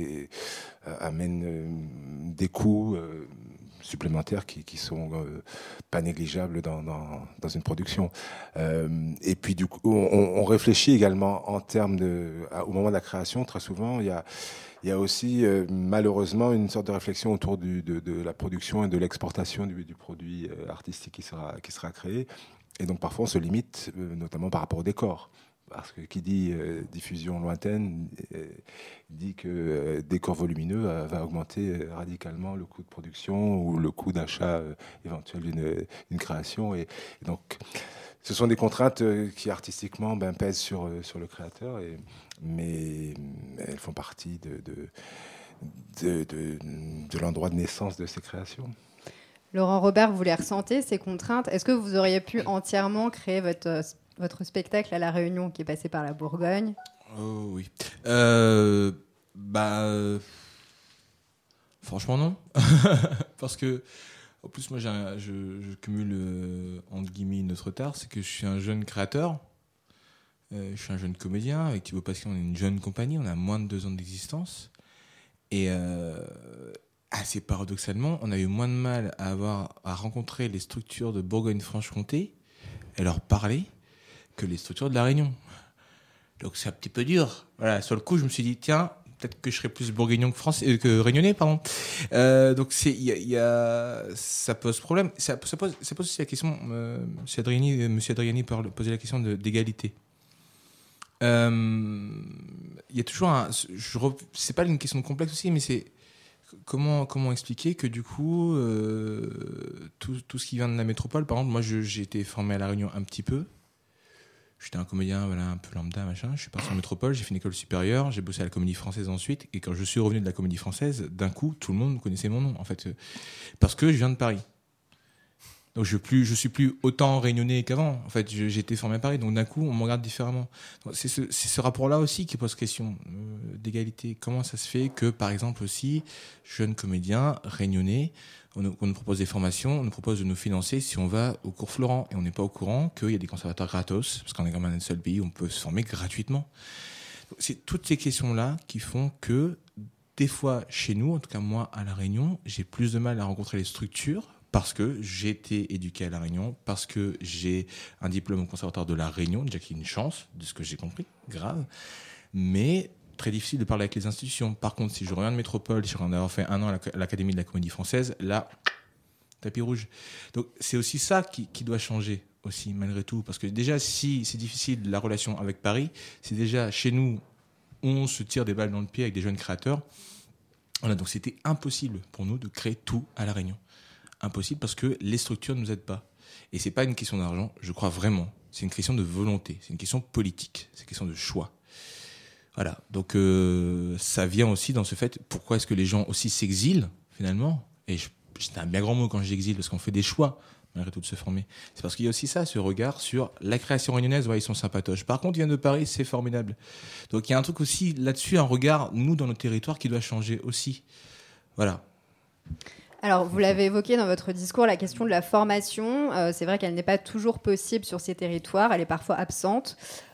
amène des coûts supplémentaires qui sont pas négligeables dans une production. Et puis du coup, on réfléchit également en termes au moment de la création. Très souvent, il y a aussi malheureusement une sorte de réflexion autour de la production et de l'exportation du produit artistique qui sera créé. Et donc parfois on se limite, notamment par rapport au décor. Parce que qui dit diffusion lointaine dit que décor volumineux va augmenter radicalement le coût de production ou le coût d'achat éventuel d'une création. Et donc ce sont des contraintes qui artistiquement pèsent sur le créateur, mais elles font partie de l'endroit de naissance de ces créations. Laurent Robert, vous les ressentez, ces contraintes? Est-ce que vous auriez pu entièrement créer votre spectacle à La Réunion, qui est passé par la Bourgogne? Oh oui. Franchement, non. Parce que, en plus, moi, je cumule, entre guillemets, une autre retard. C'est que je suis un jeune créateur. Je suis un jeune comédien. Avec Thibaut Pasquier, on est une jeune compagnie. On a moins de 2 ans d'existence. Et assez paradoxalement, on a eu moins de mal à rencontrer les structures de Bourgogne-Franche-Comté et leur parler que les structures de La Réunion. Donc c'est un petit peu dur. Voilà, sur le coup, je me suis dit, tiens, peut-être que je serais plus bourguignon que réunionnais, pardon. Donc ça pose problème. Ça pose aussi la question, M. Adriani posait la question d'égalité. Il y a toujours c'est pas une question complexe aussi, mais c'est comment expliquer que du coup, tout ce qui vient de la métropole, par exemple, moi j'ai été formé à La Réunion un petit peu. J'étais un comédien, un peu lambda, machin. Je suis parti en métropole, j'ai fait une école supérieure, j'ai bossé à la Comédie Française ensuite. Et quand je suis revenu de la Comédie Française, d'un coup, tout le monde connaissait mon nom, en fait, parce que je viens de Paris. Donc je suis plus autant réunionnais qu'avant. En fait, j'ai été formé à Paris, donc d'un coup, on me regarde différemment. Donc, c'est ce rapport-là aussi qui pose question d'égalité. Comment ça se fait que, par exemple, aussi, jeunes comédiens réunionnais, on nous propose des formations, on nous propose de nous financer si on va au cours Florent, et on n'est pas au courant qu'il y a des conservatoires gratos, parce qu'on est quand même un seul pays où on peut se former gratuitement. Donc, c'est toutes ces questions-là qui font que, des fois, chez nous, en tout cas moi, à La Réunion, j'ai plus de mal à rencontrer les structures, parce que j'ai été éduqué à La Réunion, parce que j'ai un diplôme au conservatoire de La Réunion, déjà qu'il y a une chance, de ce que j'ai compris, grave, mais très difficile de parler avec les institutions. Par contre, si je reviens de métropole, si je reviens d'avoir fait 1 an à l'Académie de la Comédie Française, là, tapis rouge. Donc c'est aussi ça qui doit changer aussi, malgré tout, parce que déjà, si c'est difficile la relation avec Paris, c'est déjà chez nous, on se tire des balles dans le pied avec des jeunes créateurs. Voilà, donc c'était impossible pour nous de créer tout à La Réunion. Impossible parce que les structures ne nous aident pas. Et c'est pas une question d'argent, je crois vraiment. C'est une question de volonté, c'est une question politique, c'est une question de choix. Voilà, donc ça vient aussi dans ce fait, pourquoi est-ce que les gens aussi s'exilent finalement ? Et c'est un bien grand mot quand je dis exil, parce qu'on fait des choix malgré tout de se former. C'est parce qu'il y a aussi ça, ce regard sur la création réunionnaise, ouais, ils sont sympatoches. Par contre, ils viennent de Paris, c'est formidable. Donc il y a un truc aussi là-dessus, un regard, nous, dans nos territoires, qui doit changer aussi. Voilà. Alors, vous l'avez évoqué dans votre discours, la question de la formation. C'est vrai qu'elle n'est pas toujours possible sur ces territoires, elle est parfois absente.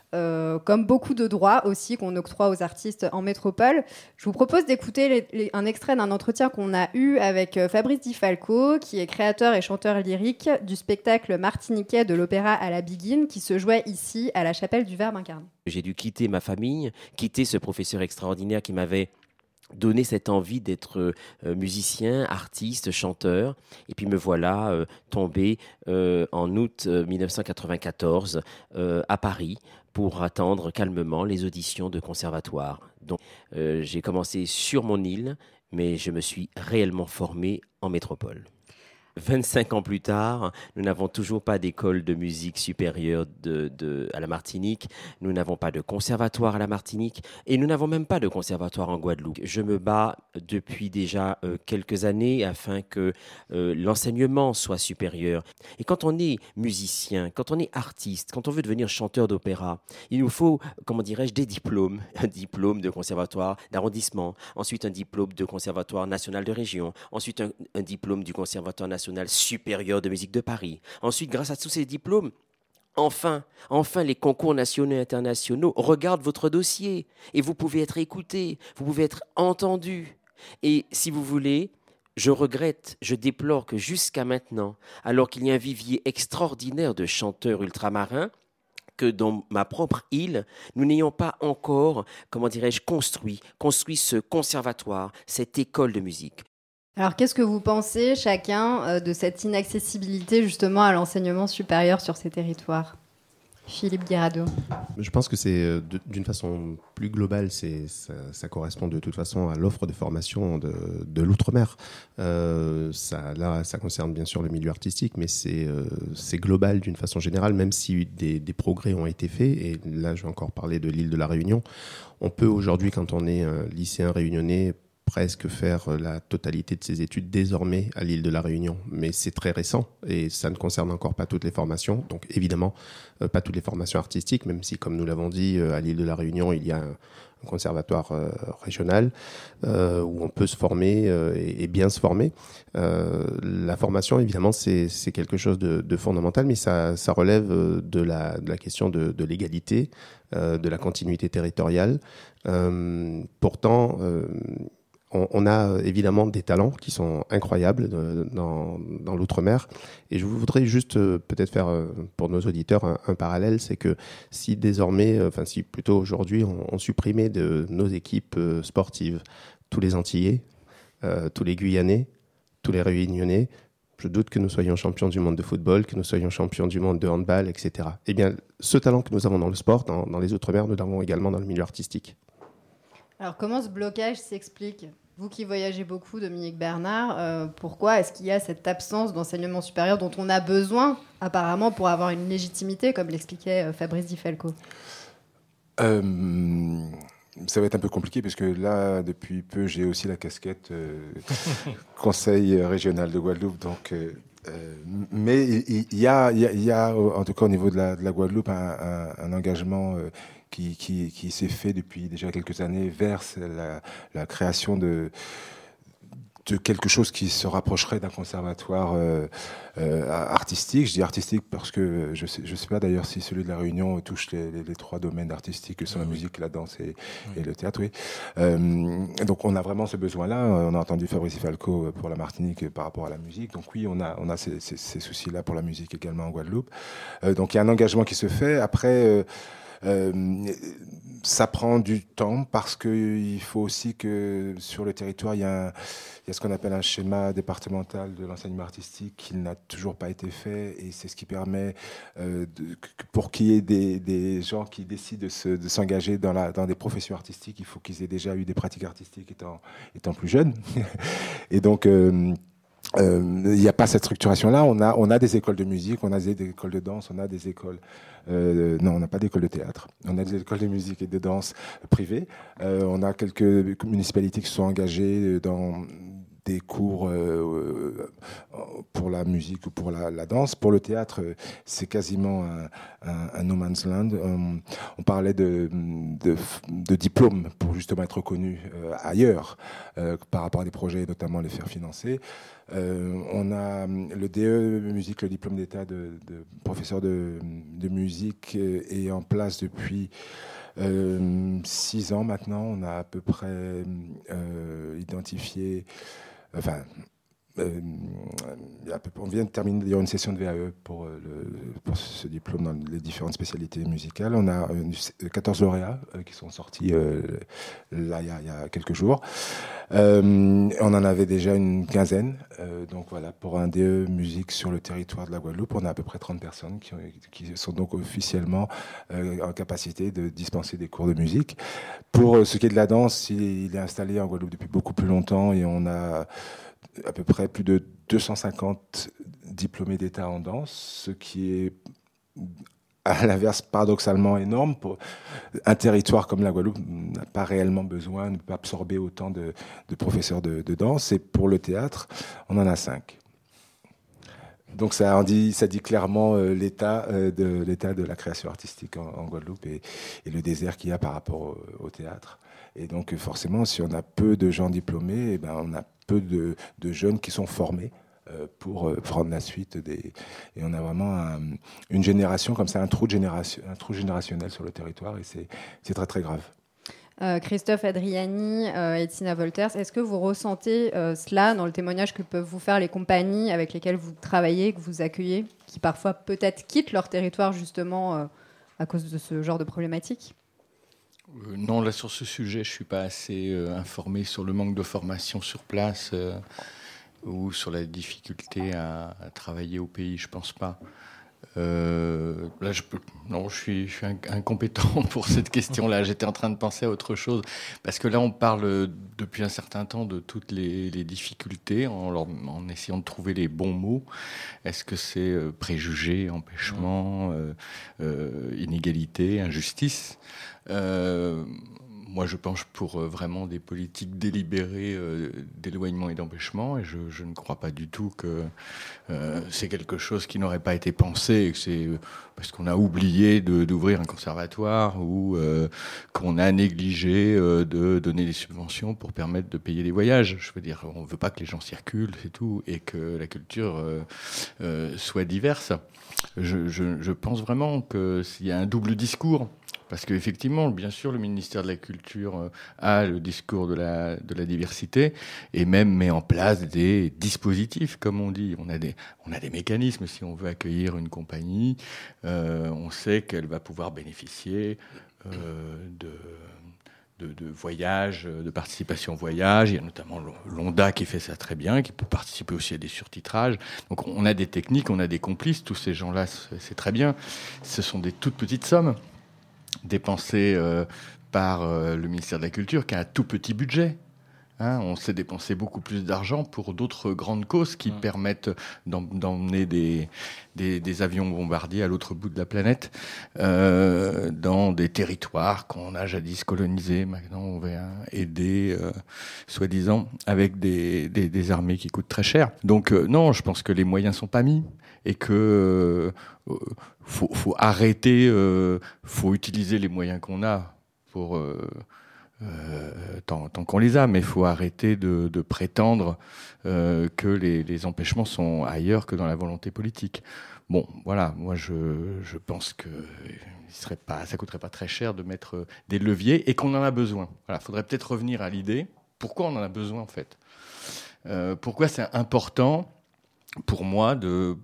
Comme beaucoup de droits aussi qu'on octroie aux artistes en métropole. Je vous propose d'écouter un extrait d'un entretien qu'on a eu avec Fabrice Di Falco, qui est créateur et chanteur lyrique du spectacle martiniquais de l'opéra à la Biguine, qui se jouait ici à la chapelle du Verbe incarné. J'ai dû quitter ma famille, quitter ce professeur extraordinaire qui m'avait donné cette envie d'être musicien, artiste, chanteur. Et puis me voilà tombé en août 1994 à Paris pour attendre calmement les auditions de conservatoire. Donc j'ai commencé sur mon île, mais je me suis réellement formé en métropole. 25 ans plus tard, nous n'avons toujours pas d'école de musique supérieure à la Martinique, nous n'avons pas de conservatoire à la Martinique et nous n'avons même pas de conservatoire en Guadeloupe. Je me bats depuis déjà quelques années afin que l'enseignement soit supérieur. Et quand on est musicien, quand on est artiste, quand on veut devenir chanteur d'opéra, il nous faut, comment dirais-je, des diplômes. Un diplôme de conservatoire d'arrondissement, ensuite un diplôme de conservatoire national de région, ensuite un diplôme du conservatoire national supérieur de musique de Paris. Ensuite, grâce à tous ces diplômes, enfin, les concours nationaux et internationaux regardent votre dossier et vous pouvez être écouté, vous pouvez être entendu. Et si vous voulez, je regrette, je déplore que jusqu'à maintenant, alors qu'il y a un vivier extraordinaire de chanteurs ultramarins, que dans ma propre île, nous n'ayons pas encore, comment dirais-je, construit ce conservatoire, cette école de musique. Alors, qu'est-ce que vous pensez chacun de cette inaccessibilité justement à l'enseignement supérieur sur ces territoires ? Philippe Guirado. Je pense que c'est d'une façon plus globale, ça correspond de toute façon à l'offre de formation de l'outre-mer. Ça concerne bien sûr le milieu artistique, mais c'est global d'une façon générale, même si des progrès ont été faits. Et là, je vais encore parler de l'île de la Réunion. On peut aujourd'hui, quand on est lycéen réunionnais, presque faire la totalité de ses études désormais à l'île de la Réunion. Mais c'est très récent et ça ne concerne encore pas toutes les formations. Donc évidemment, pas toutes les formations artistiques, même si, comme nous l'avons dit, à l'île de la Réunion, il y a un conservatoire régional où on peut se former et bien se former. La formation, évidemment, c'est quelque chose de fondamental, mais ça relève de la question de l'égalité, de la continuité territoriale. Pourtant, on a évidemment des talents qui sont incroyables dans l'outre-mer. Et je voudrais juste peut-être faire pour nos auditeurs un parallèle, c'est que si désormais, si plutôt aujourd'hui, on supprimait de nos équipes sportives tous les Antillais, tous les Guyanais, tous les Réunionnais, je doute que nous soyons champions du monde de football, que nous soyons champions du monde de handball, etc. Eh bien, ce talent que nous avons dans le sport, dans les Outre-mer, nous l'avons également dans le milieu artistique. Alors, comment ce blocage s'explique ? Vous qui voyagez beaucoup, Dominique Bernard, pourquoi est-ce qu'il y a cette absence d'enseignement supérieur dont on a besoin, apparemment, pour avoir une légitimité, comme l'expliquait Fabrice Di Falco ? Ça va être un peu compliqué parce que là, depuis peu, j'ai aussi la casquette conseil régional de Guadeloupe. Donc, mais il y a, en tout cas au niveau de la Guadeloupe, un engagement qui s'est fait depuis déjà quelques années vers la création de quelque chose qui se rapprocherait d'un conservatoire artistique. Je dis artistique parce que je sais pas d'ailleurs si celui de la Réunion touche les trois domaines artistiques que sont la musique, la danse et le théâtre. Oui. Donc on a vraiment ce besoin-là. On a entendu Fabrice Falco pour la Martinique par rapport à la musique. Donc oui, on a ces soucis-là pour la musique également en Guadeloupe. Donc il y a un engagement qui se fait. Après, ça prend du temps parce qu'il faut aussi que sur le territoire, il y a ce qu'on appelle un schéma départemental de l'enseignement artistique qui n'a toujours pas été fait, et c'est ce qui permet pour qu'il y ait des gens qui décident de s'engager dans des professions artistiques, il faut qu'ils aient déjà eu des pratiques artistiques étant plus jeunes. Et donc il n'y a pas cette structuration-là. On a des écoles de musique, on a des écoles de danse, on a des écoles... non, on n'a pas d'école de théâtre. On a des écoles de musique et de danse privées. On a quelques municipalités qui sont engagées dans des cours pour la musique ou pour la danse. Pour le théâtre, c'est quasiment un no man's land. On parlait de diplômes pour justement être reconnu ailleurs par rapport à des projets et notamment les faire financer. On a le DE musique, le diplôme d'état de professeur de musique est en place depuis 6 ans maintenant. On a à peu près identifié... Enfin, on vient de terminer d'ailleurs une session de VAE pour ce diplôme dans les différentes spécialités musicales. On a 14 lauréats qui sont sortis là il y a quelques jours. On en avait déjà une quinzaine. Donc voilà, pour un DE musique sur le territoire de la Guadeloupe, on a à peu près 30 personnes qui sont donc officiellement en capacité de dispenser des cours de musique. Pour ce qui est de la danse, il est installé en Guadeloupe depuis beaucoup plus longtemps et on a à peu près plus de 250 diplômés d'État en danse, ce qui est à l'inverse paradoxalement énorme. Pour un territoire comme la Guadeloupe n'a pas réellement besoin, ne peut pas absorber autant de professeurs de danse. Et pour le théâtre, on en a 5. Donc ça dit clairement l'état de la création artistique en Guadeloupe et le désert qu'il y a par rapport au théâtre. Et donc forcément, si on a peu de gens diplômés, eh ben, on a peu de jeunes qui sont formés pour prendre la suite et on a vraiment une génération comme ça, un trou générationnel sur le territoire, et c'est très très grave. Christophe Adriani et Tina Wolters, est-ce que vous ressentez cela dans le témoignage que peuvent vous faire les compagnies avec lesquelles vous travaillez, que vous accueillez, qui parfois peut-être quittent leur territoire justement à cause de ce genre de problématiques ? Non, là sur ce sujet, je ne suis pas assez informé sur le manque de formation sur place ou sur la difficulté à travailler au pays, je ne pense pas. Là, je suis incompétent pour cette question-là. J'étais en train de penser à autre chose. Parce que là, on parle depuis un certain temps de toutes les difficultés en essayant de trouver les bons mots. Est-ce que c'est préjugés, empêchement, inégalité, injustice ? Moi, je penche pour vraiment des politiques délibérées d'éloignement et d'empêchement, et je ne crois pas du tout que c'est quelque chose qui n'aurait pas été pensé, et que c'est parce qu'on a oublié d'ouvrir un conservatoire ou qu'on a négligé de donner des subventions pour permettre de payer des voyages. Je veux dire, on ne veut pas que les gens circulent, c'est tout, et que la culture soit diverse. Je pense vraiment qu'il y a un double discours. Parce qu'effectivement, bien sûr, le ministère de la Culture a le discours de la diversité et même met en place des dispositifs, comme on dit. On a des mécanismes. Si on veut accueillir une compagnie, on sait qu'elle va pouvoir bénéficier voyage, de participation au voyage. Il y a notamment l'ONDA qui fait ça très bien, qui peut participer aussi à des surtitrages. Donc on a des techniques, on a des complices. Tous ces gens-là, c'est très bien. Ce sont des toutes petites sommes dépensées par le ministère de la Culture, qui a un tout petit budget. On s'est dépensé beaucoup plus d'argent pour d'autres grandes causes qui permettent d'emmener des avions bombardiers à l'autre bout de la planète, dans des territoires qu'on a jadis colonisés. Maintenant, on va aider, soi-disant, avec des armées qui coûtent très cher. Donc, non, je pense que les moyens sont pas mis et que faut arrêter, faut utiliser les moyens qu'on a pour... tant qu'on les a, mais il faut arrêter de prétendre que les empêchements sont ailleurs que dans la volonté politique. Bon, voilà, moi je pense que ça coûterait pas très cher de mettre des leviers et qu'on en a besoin. Voilà, faudrait peut-être revenir à l'idée. Pourquoi on en a besoin en fait ? Pourquoi c'est important pour moi de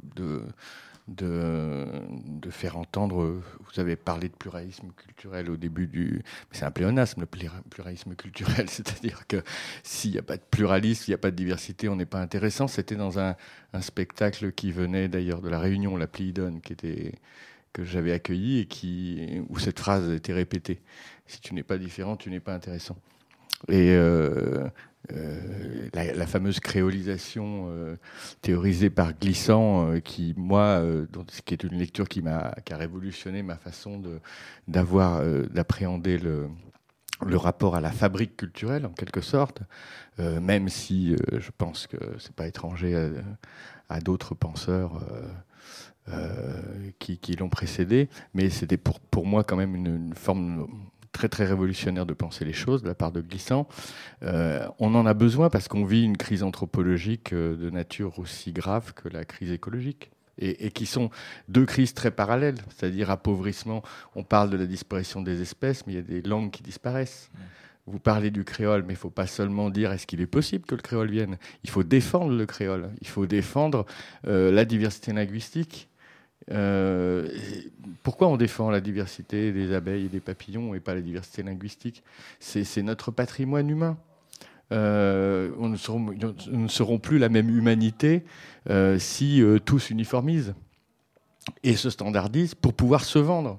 faire entendre. Vous avez parlé de pluralisme culturel au début mais c'est un pléonasme, le pluralisme culturel, c'est-à-dire que s'il n'y a pas de pluralisme, s'il n'y a pas de diversité, on n'est pas intéressant. C'était dans un spectacle qui venait d'ailleurs de La Réunion, la Pliidone, que j'avais accueilli et où cette phrase était répétée. Si tu n'es pas différent, tu n'es pas intéressant. Et la fameuse créolisation théorisée par Glissant, qui est une lecture qui a révolutionné ma façon d'appréhender le rapport à la fabrique culturelle, en quelque sorte, même si je pense que c'est pas étranger à d'autres penseurs qui l'ont précédé, mais c'était pour moi quand même une forme très très révolutionnaire de penser les choses de la part de Glissant. On en a besoin parce qu'on vit une crise anthropologique de nature aussi grave que la crise écologique. Et qui sont deux crises très parallèles, c'est-à-dire appauvrissement. On parle de la disparition des espèces, mais il y a des langues qui disparaissent. Vous parlez du créole, mais il ne faut pas seulement dire est-ce qu'il est possible que le créole vienne. Il faut défendre le créole, il faut défendre la diversité linguistique. Pourquoi on défend la diversité des abeilles et des papillons et pas la diversité linguistique ? C'est notre patrimoine humain. On ne seront plus la même humanité si tous uniformisent et se standardisent pour pouvoir se vendre.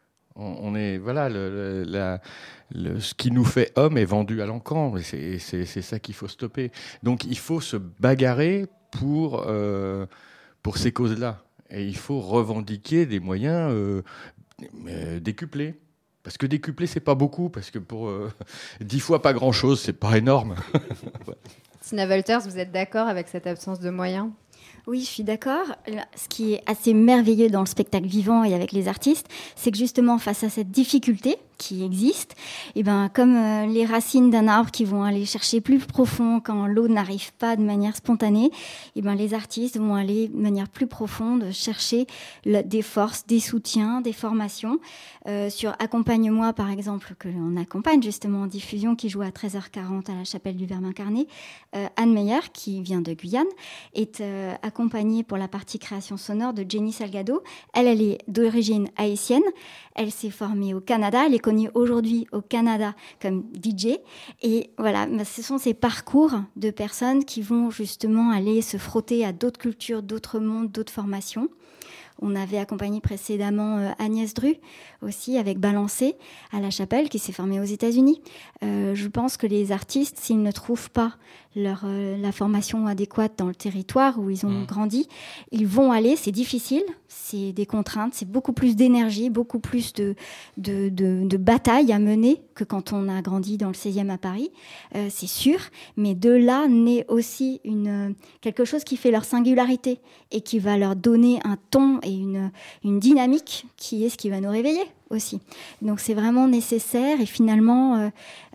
Ce qui nous fait homme est vendu à l'encan. C'est ça qu'il faut stopper. Donc il faut se bagarrer pour ces causes-là. Et il faut revendiquer des moyens décuplés. Parce que décupler, c'est pas beaucoup. Parce que pour 10 fois pas grand-chose, c'est pas énorme. Tina Wolters, vous êtes d'accord avec cette absence de moyens ? Oui, je suis d'accord. Ce qui est assez merveilleux dans le spectacle vivant et avec les artistes, c'est que justement, face à cette difficulté qui existe, et ben, comme les racines d'un arbre qui vont aller chercher plus profond quand l'eau n'arrive pas de manière spontanée, et ben, les artistes vont aller de manière plus profonde chercher des forces, des soutiens, des formations. Sur Accompagne-moi, par exemple, que l'on accompagne justement en diffusion, qui joue à 13h40 à la Chapelle du Verbe incarné, Anne Meyer, qui vient de Guyane, est accompagnée pour la partie création sonore de Jenny Salgado. Elle est d'origine haïtienne. Elle s'est formée au Canada. Elle est connue aujourd'hui au Canada comme DJ. Et voilà, ce sont ces parcours de personnes qui vont justement aller se frotter à d'autres cultures, d'autres mondes, d'autres formations. On avait accompagné précédemment Agnès Dru, aussi avec Balancé, à la Chapelle, qui s'est formée aux États-Unis. Je pense que les artistes, s'ils ne trouvent pas la formation adéquate dans le territoire où ils ont grandi, ils vont aller, c'est difficile, c'est des contraintes, c'est beaucoup plus d'énergie, beaucoup plus de batailles à mener que quand on a grandi dans le 16e à Paris, c'est sûr, mais de là naît aussi quelque chose qui fait leur singularité et qui va leur donner un ton et une dynamique qui est ce qui va nous réveiller aussi. Donc c'est vraiment nécessaire et finalement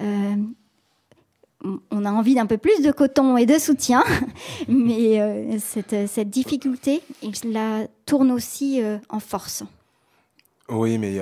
on a envie d'un peu plus de coton et de soutien, mais cette difficulté, il la tourne aussi en force. Oui, mais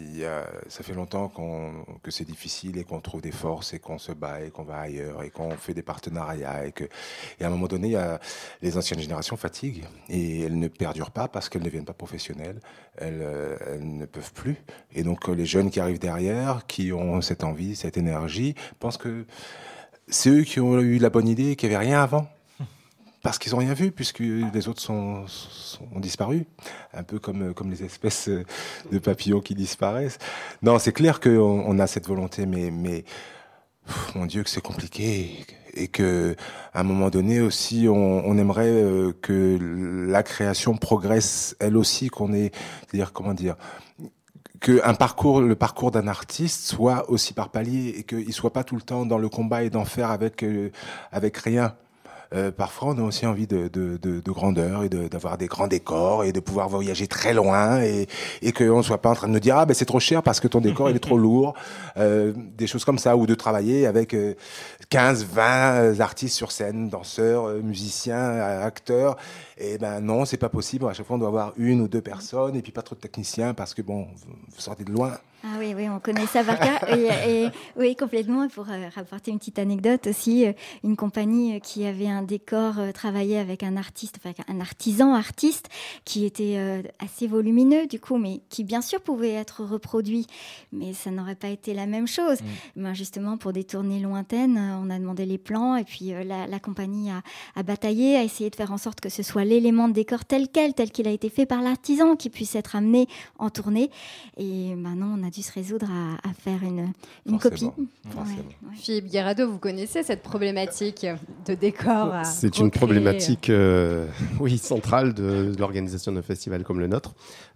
ça fait longtemps que c'est difficile et qu'on trouve des forces et qu'on se bat et qu'on va ailleurs et qu'on fait des partenariats et à un moment donné, les anciennes générations fatiguent et elles ne perdurent pas parce qu'elles ne deviennent pas professionnelles. Elles ne peuvent plus. Et donc, les jeunes qui arrivent derrière, qui ont cette envie, cette énergie, pensent que c'est eux qui ont eu la bonne idée et qu'il n'y avait rien avant. Parce qu'ils n'ont rien vu, puisque les autres ont disparu. Un peu comme les espèces de papillons qui disparaissent. Non, c'est clair qu'on a cette volonté, mais mon Dieu, que c'est compliqué. Et qu'à un moment donné aussi, on aimerait que la création progresse, elle aussi, c'est-à-dire, comment dire, que le parcours d'un artiste soit aussi par palier et qu'il ne soit pas tout le temps dans le combat et d'en faire avec rien. Parfois, on a aussi envie de grandeur et d'avoir des grands décors et de pouvoir voyager très loin et qu'on ne soit pas en train de nous dire ah ben c'est trop cher parce que ton décor il est trop lourd, des choses comme ça, ou de travailler avec 15, 20 artistes sur scène, danseurs, musiciens, acteurs. Et ben non, c'est pas possible. À chaque fois, on doit avoir 1 ou 2 personnes et puis pas trop de techniciens parce que bon, vous sortez de loin. Ah oui, on connaît ça par cœur. Oui, complètement. Pour rapporter une petite anecdote aussi, une compagnie qui avait un décor travaillé avec un artiste, enfin un artisan artiste, qui était assez volumineux du coup, mais qui bien sûr pouvait être reproduit, mais ça n'aurait pas été la même chose. Ben, justement, pour des tournées lointaines, on a demandé les plans et puis la compagnie a bataillé, a essayé de faire en sorte que ce soit l'élément de décor tel qu'il a été fait par l'artisan, qui puisse être amené en tournée. Et maintenant, on a dû se résoudre à faire une copie. Ouais. Philippe Guérado, vous connaissez cette problématique de décor C'est une problématique centrale de l'organisation d'un festival comme le nôtre.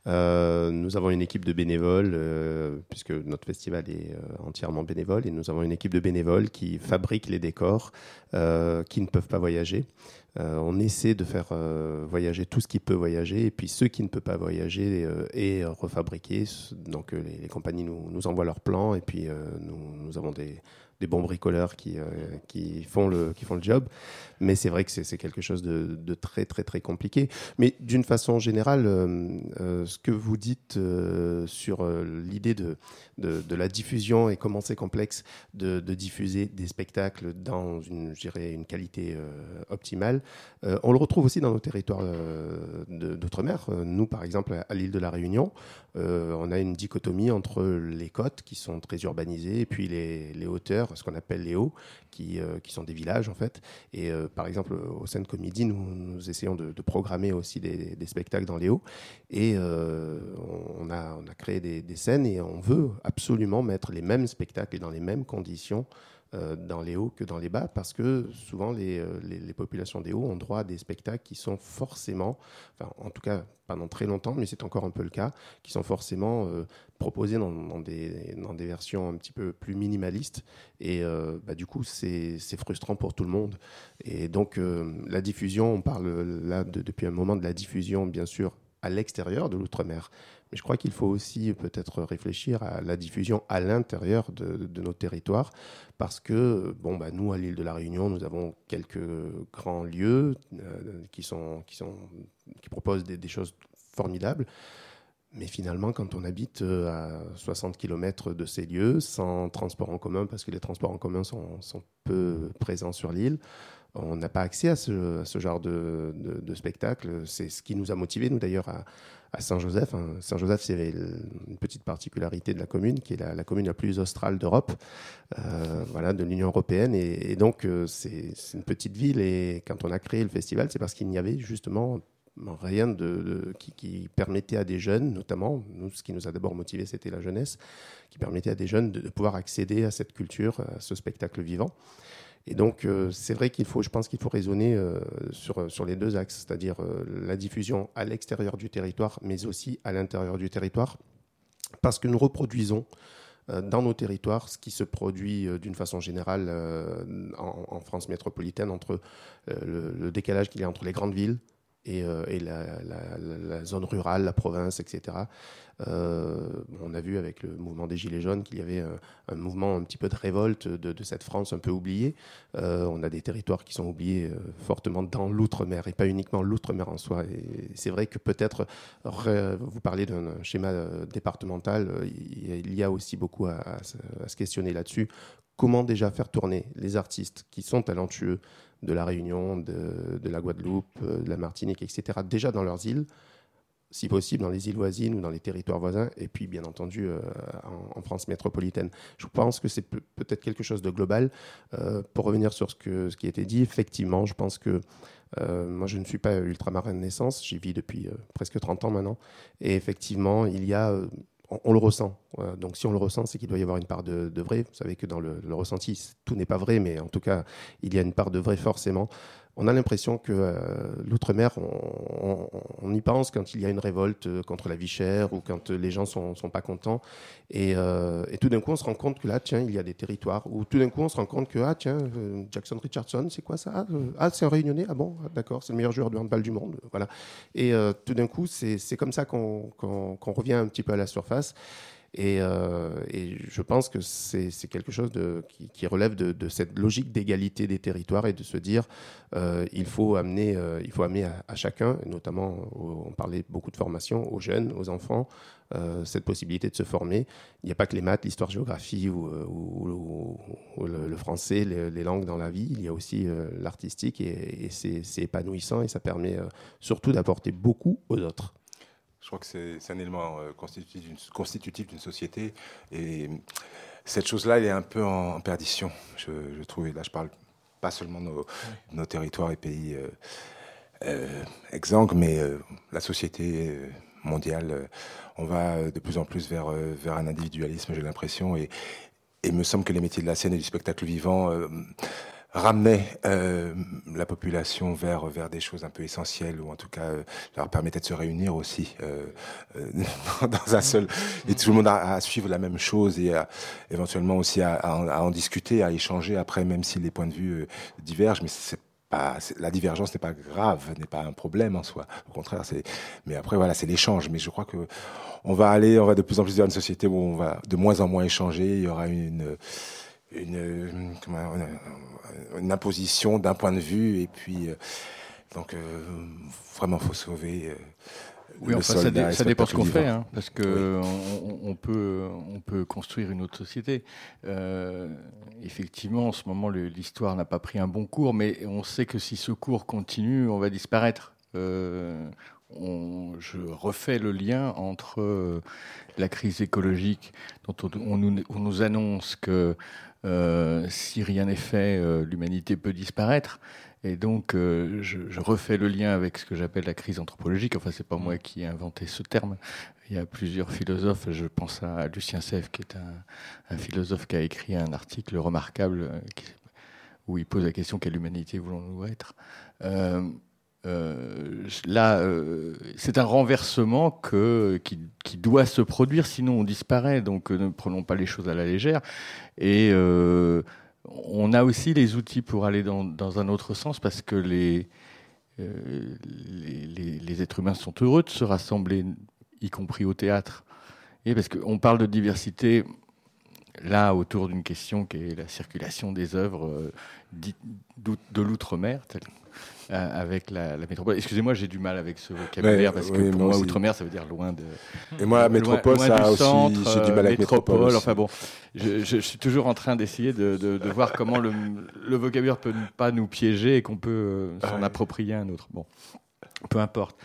Nous avons une équipe de bénévoles, puisque notre festival est entièrement bénévole, et nous avons une équipe de bénévoles qui fabriquent les décors qui ne peuvent pas voyager. On essaie de faire voyager tout ce qui peut voyager, et puis ceux qui ne peuvent pas voyager et refabriquer. Donc les compagnies nous envoient leurs plans, et puis nous avons des bons bricoleurs qui font le job. Mais c'est vrai que c'est quelque chose de très, très, très compliqué. Mais d'une façon générale, ce que vous dites sur l'idée de la diffusion et comment c'est complexe de diffuser des spectacles dans une qualité optimale, on le retrouve aussi dans nos territoires d'outre-mer. Nous, par exemple, à l'île de la Réunion, on a une dichotomie entre les côtes qui sont très urbanisées et puis les hauteurs, ce qu'on appelle les hauts, qui sont des villages en fait. Et par exemple, au Scène Comédie, nous essayons de programmer aussi des spectacles dans les hauts. Et on a créé des scènes et on veut absolument mettre les mêmes spectacles et dans les mêmes conditions dans les hauts que dans les bas, parce que souvent les populations des hauts ont droit à des spectacles qui sont forcément, enfin en tout cas pendant très longtemps, mais c'est encore un peu le cas, qui sont forcément proposés dans des versions un petit peu plus minimalistes, et du coup c'est frustrant pour tout le monde. Et donc la diffusion, on parle là depuis un moment de la diffusion bien sûr à l'extérieur de l'outre-mer. Mais je crois qu'il faut aussi peut-être réfléchir à la diffusion à l'intérieur de nos territoires, parce que nous, à l'île de la Réunion, nous avons quelques grands lieux qui proposent des choses formidables. Mais finalement, quand on habite à 60 km de ces lieux, sans transport en commun, parce que les transports en commun sont peu présents sur l'île, on n'a pas accès à ce genre de spectacle. C'est ce qui nous a motivés, nous d'ailleurs, à Saint-Joseph. Saint-Joseph, c'est une petite particularité de la commune, qui est la commune la plus australe d'Europe, de l'Union européenne. Et donc, c'est une petite ville. Et quand on a créé le festival, c'est parce qu'il n'y avait justement rien qui permettait à des jeunes, notamment, nous, ce qui nous a d'abord motivés, c'était la jeunesse, qui permettait à des jeunes de pouvoir accéder à cette culture, à ce spectacle vivant. Et donc, c'est vrai je pense qu'il faut raisonner sur les deux axes, c'est-à-dire la diffusion à l'extérieur du territoire, mais aussi à l'intérieur du territoire, parce que nous reproduisons dans nos territoires ce qui se produit d'une façon générale en France métropolitaine, entre le décalage qu'il y a entre les grandes villes et la zone rurale, la province, etc. On a vu avec le mouvement des Gilets jaunes qu'il y avait un mouvement un petit peu de révolte de cette France un peu oubliée. On a des territoires qui sont oubliés fortement dans l'outre-mer et pas uniquement l'outre-mer en soi. Et c'est vrai que peut-être, vous parlez d'un schéma départemental, il y a aussi beaucoup à se questionner là-dessus. Comment déjà faire tourner les artistes qui sont talentueux de la Réunion, de la Guadeloupe, de la Martinique, etc., déjà dans leurs îles, si possible dans les îles voisines ou dans les territoires voisins, et puis bien entendu en France métropolitaine. Je pense que c'est peut-être quelque chose de global. Pour revenir sur ce qui a été dit, effectivement, je pense que moi je ne suis pas ultramarin de naissance, j'y vis depuis presque 30 ans maintenant, et effectivement, il y a... on le ressent. Donc si on le ressent, c'est qu'il doit y avoir une part de vrai. Vous savez que dans le ressenti, tout n'est pas vrai, mais en tout cas, il y a une part de vrai forcément. On a l'impression que l'outre-mer, on y pense quand il y a une révolte contre la vie chère ou quand les gens sont pas contents. Et tout d'un coup, on se rend compte que là, tiens, il y a des territoires. Ou tout d'un coup, on se rend compte que, Jackson Richardson, c'est quoi ça ? C'est un Réunionnais ? Ah bon, d'accord, c'est le meilleur joueur de handball du monde. Voilà. Et tout d'un coup, c'est comme ça qu'on revient un petit peu à la surface. Et je pense que c'est quelque chose qui relève de cette logique d'égalité des territoires et de se dire il faut amener à chacun, et notamment on parlait beaucoup de formation aux jeunes, aux enfants, cette possibilité de se former. Il n'y a pas que les maths, l'histoire-géographie ou le français, les langues dans la vie. Il y a aussi l'artistique et c'est épanouissant et ça permet surtout d'apporter beaucoup aux autres. Je crois que c'est un élément constitutif d'une société. Et cette chose-là, elle est un peu en perdition, je trouve. Et là, je parle pas seulement de nos territoires et pays exsangues, mais la société mondiale. On va de plus en plus vers un individualisme, j'ai l'impression. Et il me semble que les métiers de la scène et du spectacle vivant... ramener la population vers des choses un peu essentielles, ou en tout cas leur permettait de se réunir aussi dans un seul... Et tout le monde à suivre la même chose et éventuellement aussi à en discuter, à échanger après, même si les points de vue divergent. Mais la divergence n'est pas grave, n'est pas un problème en soi. Au contraire, mais après, voilà, c'est l'échange. Mais je crois que on va de plus en plus vers une société où on va de moins en moins échanger. Il y aura une imposition d'un point de vue, et puis donc vraiment faut sauver oui, enfin, ça dépend ce qu'on fait, hein, parce que on peut construire une autre société. Effectivement, en ce moment, l'histoire n'a pas pris un bon cours, mais on sait que si ce cours continue, on va disparaître. Je refais le lien entre la crise écologique, dont on nous annonce que si rien n'est fait, l'humanité peut disparaître. Et donc, je refais le lien avec ce que j'appelle la crise anthropologique. Enfin, c'est pas moi qui ai inventé ce terme. Il y a plusieurs philosophes. Je pense à Lucien Sèvres, qui est un philosophe qui a écrit un article remarquable où il pose la question: quelle humanité voulons-nous être ? C'est un renversement qui doit se produire, sinon on disparaît. Donc ne prenons pas les choses à la légère. Et on a aussi les outils pour aller dans un autre sens, parce que les êtres humains sont heureux de se rassembler, y compris au théâtre. Et parce qu'on parle de diversité là autour d'une question qui est la circulation des œuvres de l'outre-mer, avec la métropole. Excusez-moi, j'ai du mal avec ce vocabulaire, parce que pour moi, outre-mer, ça veut dire loin de... Et moi, métropole, loin ça aussi, centre, j'ai du mal avec métropole. Enfin bon, je suis toujours en train d'essayer de voir comment le vocabulaire peut pas nous piéger et qu'on peut s'en approprier un autre. Bon, peu importe.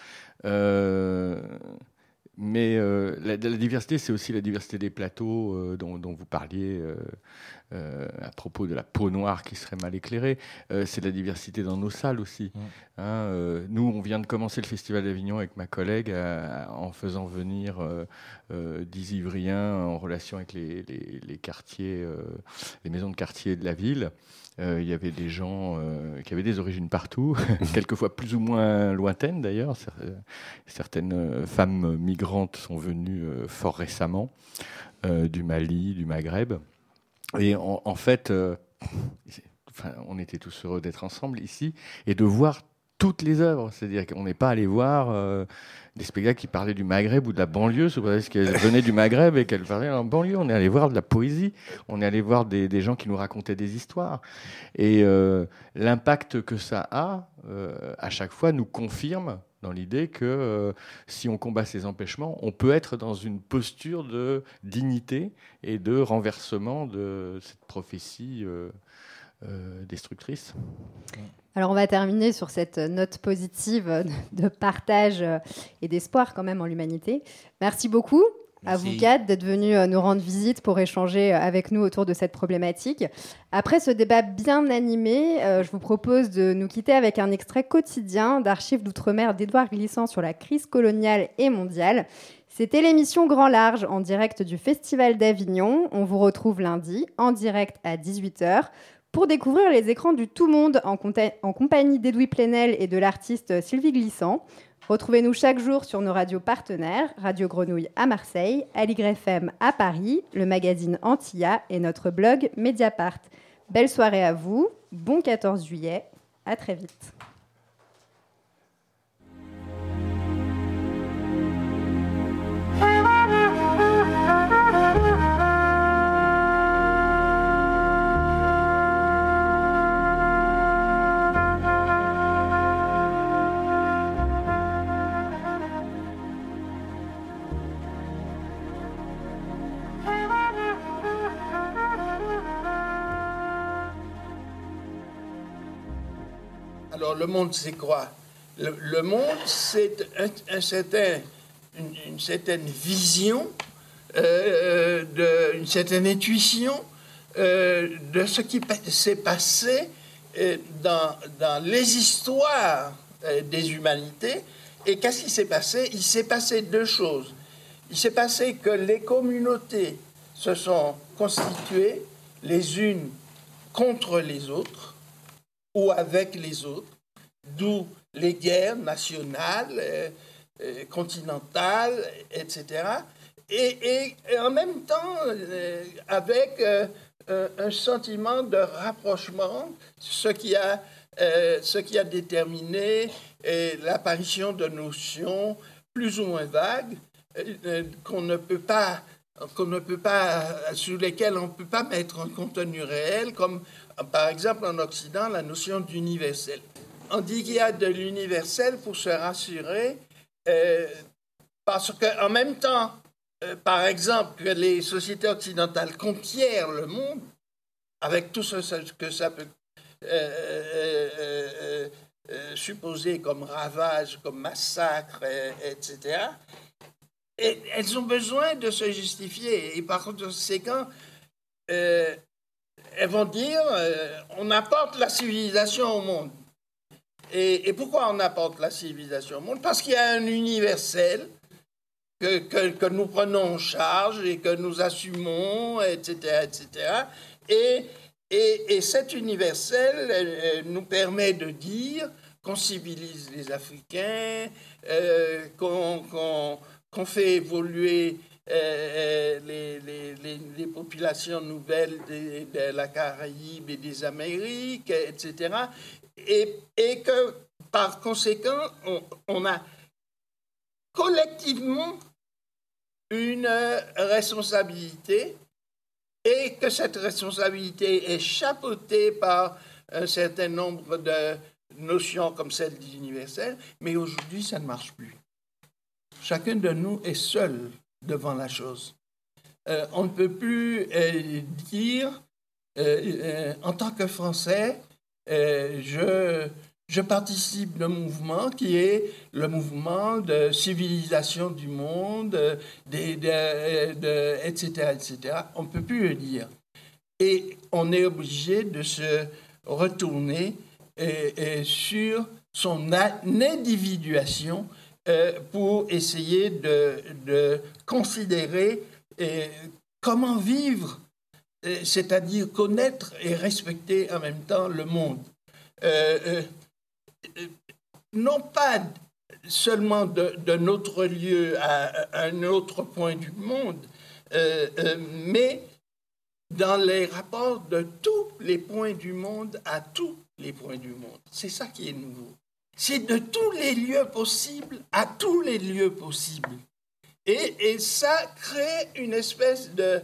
Mais la diversité, c'est aussi la diversité des plateaux dont vous parliez à propos de la peau noire qui serait mal éclairée. C'est la diversité dans nos salles aussi. Nous, on vient de commencer le Festival d'Avignon avec ma collègue en faisant venir 10 Ivriens en relation avec les quartiers, les maisons de quartier de la ville. Il y avait des gens qui avaient des origines partout, quelquefois plus ou moins lointaines d'ailleurs. Certaines femmes migrantes sont venues fort récemment, du Mali, du Maghreb. Et en fait, on était tous heureux d'être ensemble ici et de voir toutes les œuvres. C'est-à-dire qu'on n'est pas allé voir des spectacles qui parlaient du Maghreb ou de la banlieue, parce qu'elle venait du Maghreb et qu'elle parlait en banlieue. On est allé voir de la poésie, on est allé voir des gens qui nous racontaient des histoires. Et l'impact que ça a, à chaque fois, nous confirme dans l'idée que si on combat ces empêchements, on peut être dans une posture de dignité et de renversement de cette prophétie destructrice. Alors on va terminer sur cette note positive de partage et d'espoir quand même en l'humanité. Merci beaucoup. Merci à vous quatre d'être venus nous rendre visite pour échanger avec nous autour de cette problématique. Après ce débat bien animé, je vous propose de nous quitter avec un extrait quotidien d'Archives d'Outre-mer d'Édouard Glissant sur la crise coloniale et mondiale. C'était l'émission Grand Large en direct du Festival d'Avignon. On vous retrouve lundi en direct à 18h pour découvrir les écrans du Tout Monde en compagnie d'Edoui Plenel et de l'artiste Sylvie Glissant. Retrouvez-nous chaque jour sur nos radios partenaires, Radio Grenouille à Marseille, Aligre FM à Paris, le magazine Antilla et notre blog Mediapart. Belle soirée à vous, bon 14 juillet, à très vite. Alors, le monde, c'est quoi? Le monde, c'est une certaine vision, une certaine intuition de ce qui s'est passé dans les histoires des humanités. Et qu'est-ce qui s'est passé? Il s'est passé deux choses. Il s'est passé que les communautés se sont constituées les unes contre les autres, ou avec les autres, d'où les guerres nationales, continentales, etc. Et en même temps, avec un sentiment de rapprochement, ce qui a déterminé l'apparition de notions plus ou moins vagues sur lesquelles on ne peut pas mettre un contenu réel, comme par exemple en Occident, la notion d'universel. On dit qu'il y a de l'universel pour se rassurer, parce qu'en même temps, par exemple, que les sociétés occidentales conquièrent le monde, avec tout ce que ça peut supposer comme ravage, comme massacre, etc., et elles ont besoin de se justifier. Et par conséquent, elles vont dire on apporte la civilisation au monde. Et pourquoi on apporte la civilisation au monde? Parce qu'il y a un universel que nous prenons en charge et que nous assumons, etc., etc. Et cet universel nous permet de dire qu'on civilise les Africains, qu'on fait évoluer les populations nouvelles de la Caraïbe et des Amériques, etc. Et que, par conséquent, on a collectivement une responsabilité et que cette responsabilité est chapeautée par un certain nombre de notions comme celle d'universel, mais aujourd'hui, ça ne marche plus. Chacun de nous est seul devant la chose. On ne peut plus dire, en tant que Français, je participe d'un mouvement qui est le mouvement de civilisation du monde, etc., etc. On ne peut plus le dire. Et on est obligé de se retourner sur son individuation pour essayer de considérer comment vivre, c'est-à-dire connaître et respecter en même temps le monde. Non pas seulement de notre lieu à un autre point du monde, mais dans les rapports de tous les points du monde à tous les points du monde. C'est ça qui est nouveau. c'est de tous les lieux possibles à tous les lieux possibles. Et ça crée une espèce de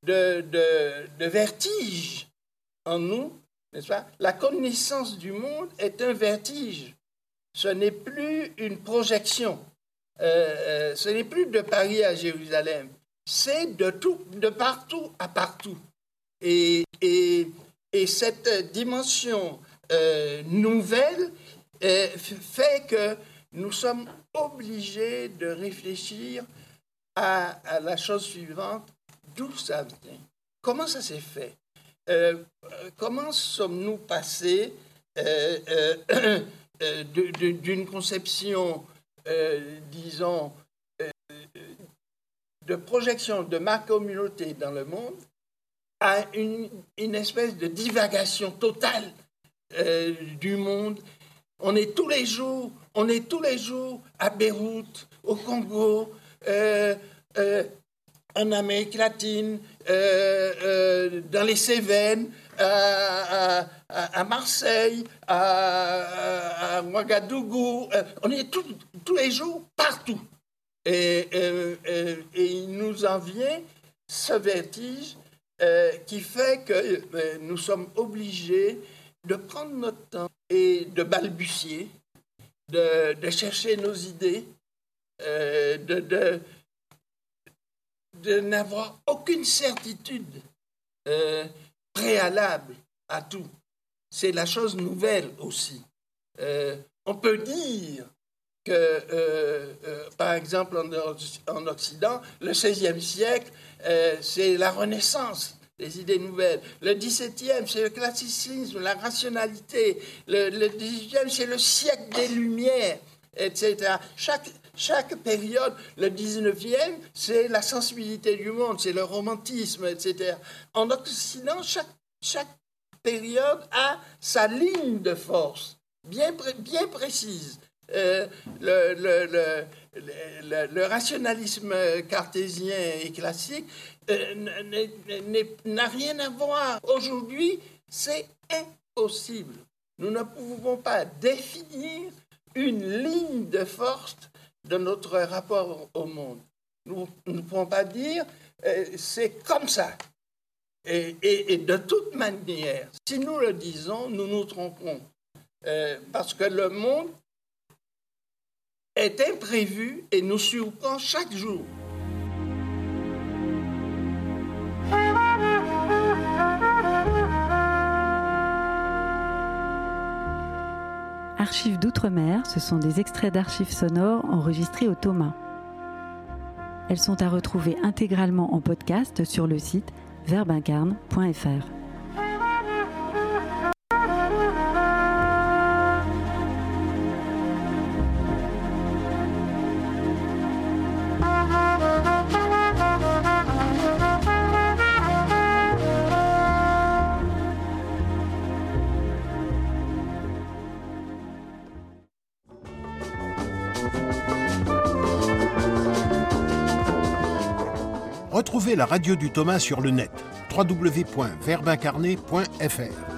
vertige en nous, n'est-ce pas? La connaissance du monde est un vertige. Ce n'est plus une projection. Ce n'est plus de Paris à Jérusalem. C'est de partout à partout. Et cette dimension nouvelle fait que nous sommes obligés de réfléchir à la chose suivante. D'où ça vient? Comment ça s'est fait? Comment sommes-nous passés d'une conception, disons, de projection de ma communauté dans le monde à une espèce de divagation totale du monde? On est tous les jours à Beyrouth, au Congo, en Amérique latine, dans les Cévennes, à Marseille, à Ouagadougou. On est tous les jours partout. Et il nous en vient ce vertige qui fait que nous sommes obligés de prendre notre temps et de balbutier, de chercher nos idées, de n'avoir aucune certitude préalable à tout. C'est la chose nouvelle aussi. On peut dire que, par exemple, en Occident, le XVIe siècle, c'est la Renaissance, les idées nouvelles. Le XVIIe, c'est le classicisme, la rationalité. Le XVIIIe, c'est le siècle des Lumières, etc. Chaque période, le 19e, c'est la sensibilité du monde, c'est le romantisme, etc. En Occident, chaque période a sa ligne de force bien précise. Le rationalisme cartésien et classique n'a rien à voir. Aujourd'hui, c'est impossible. Nous ne pouvons pas définir une ligne de force de notre rapport au monde. Nous ne pouvons pas dire c'est comme ça. Et de toute manière, si nous le disons, nous nous trompons. Parce que le monde est imprévu et nous surprend chaque jour. Archives d'outre-mer, ce sont des extraits d'archives sonores enregistrés au Thomas. Elles sont à retrouver intégralement en podcast sur le site verbincarne.fr. Retrouvez la radio du Thomas sur le net, www.verbincarné.fr.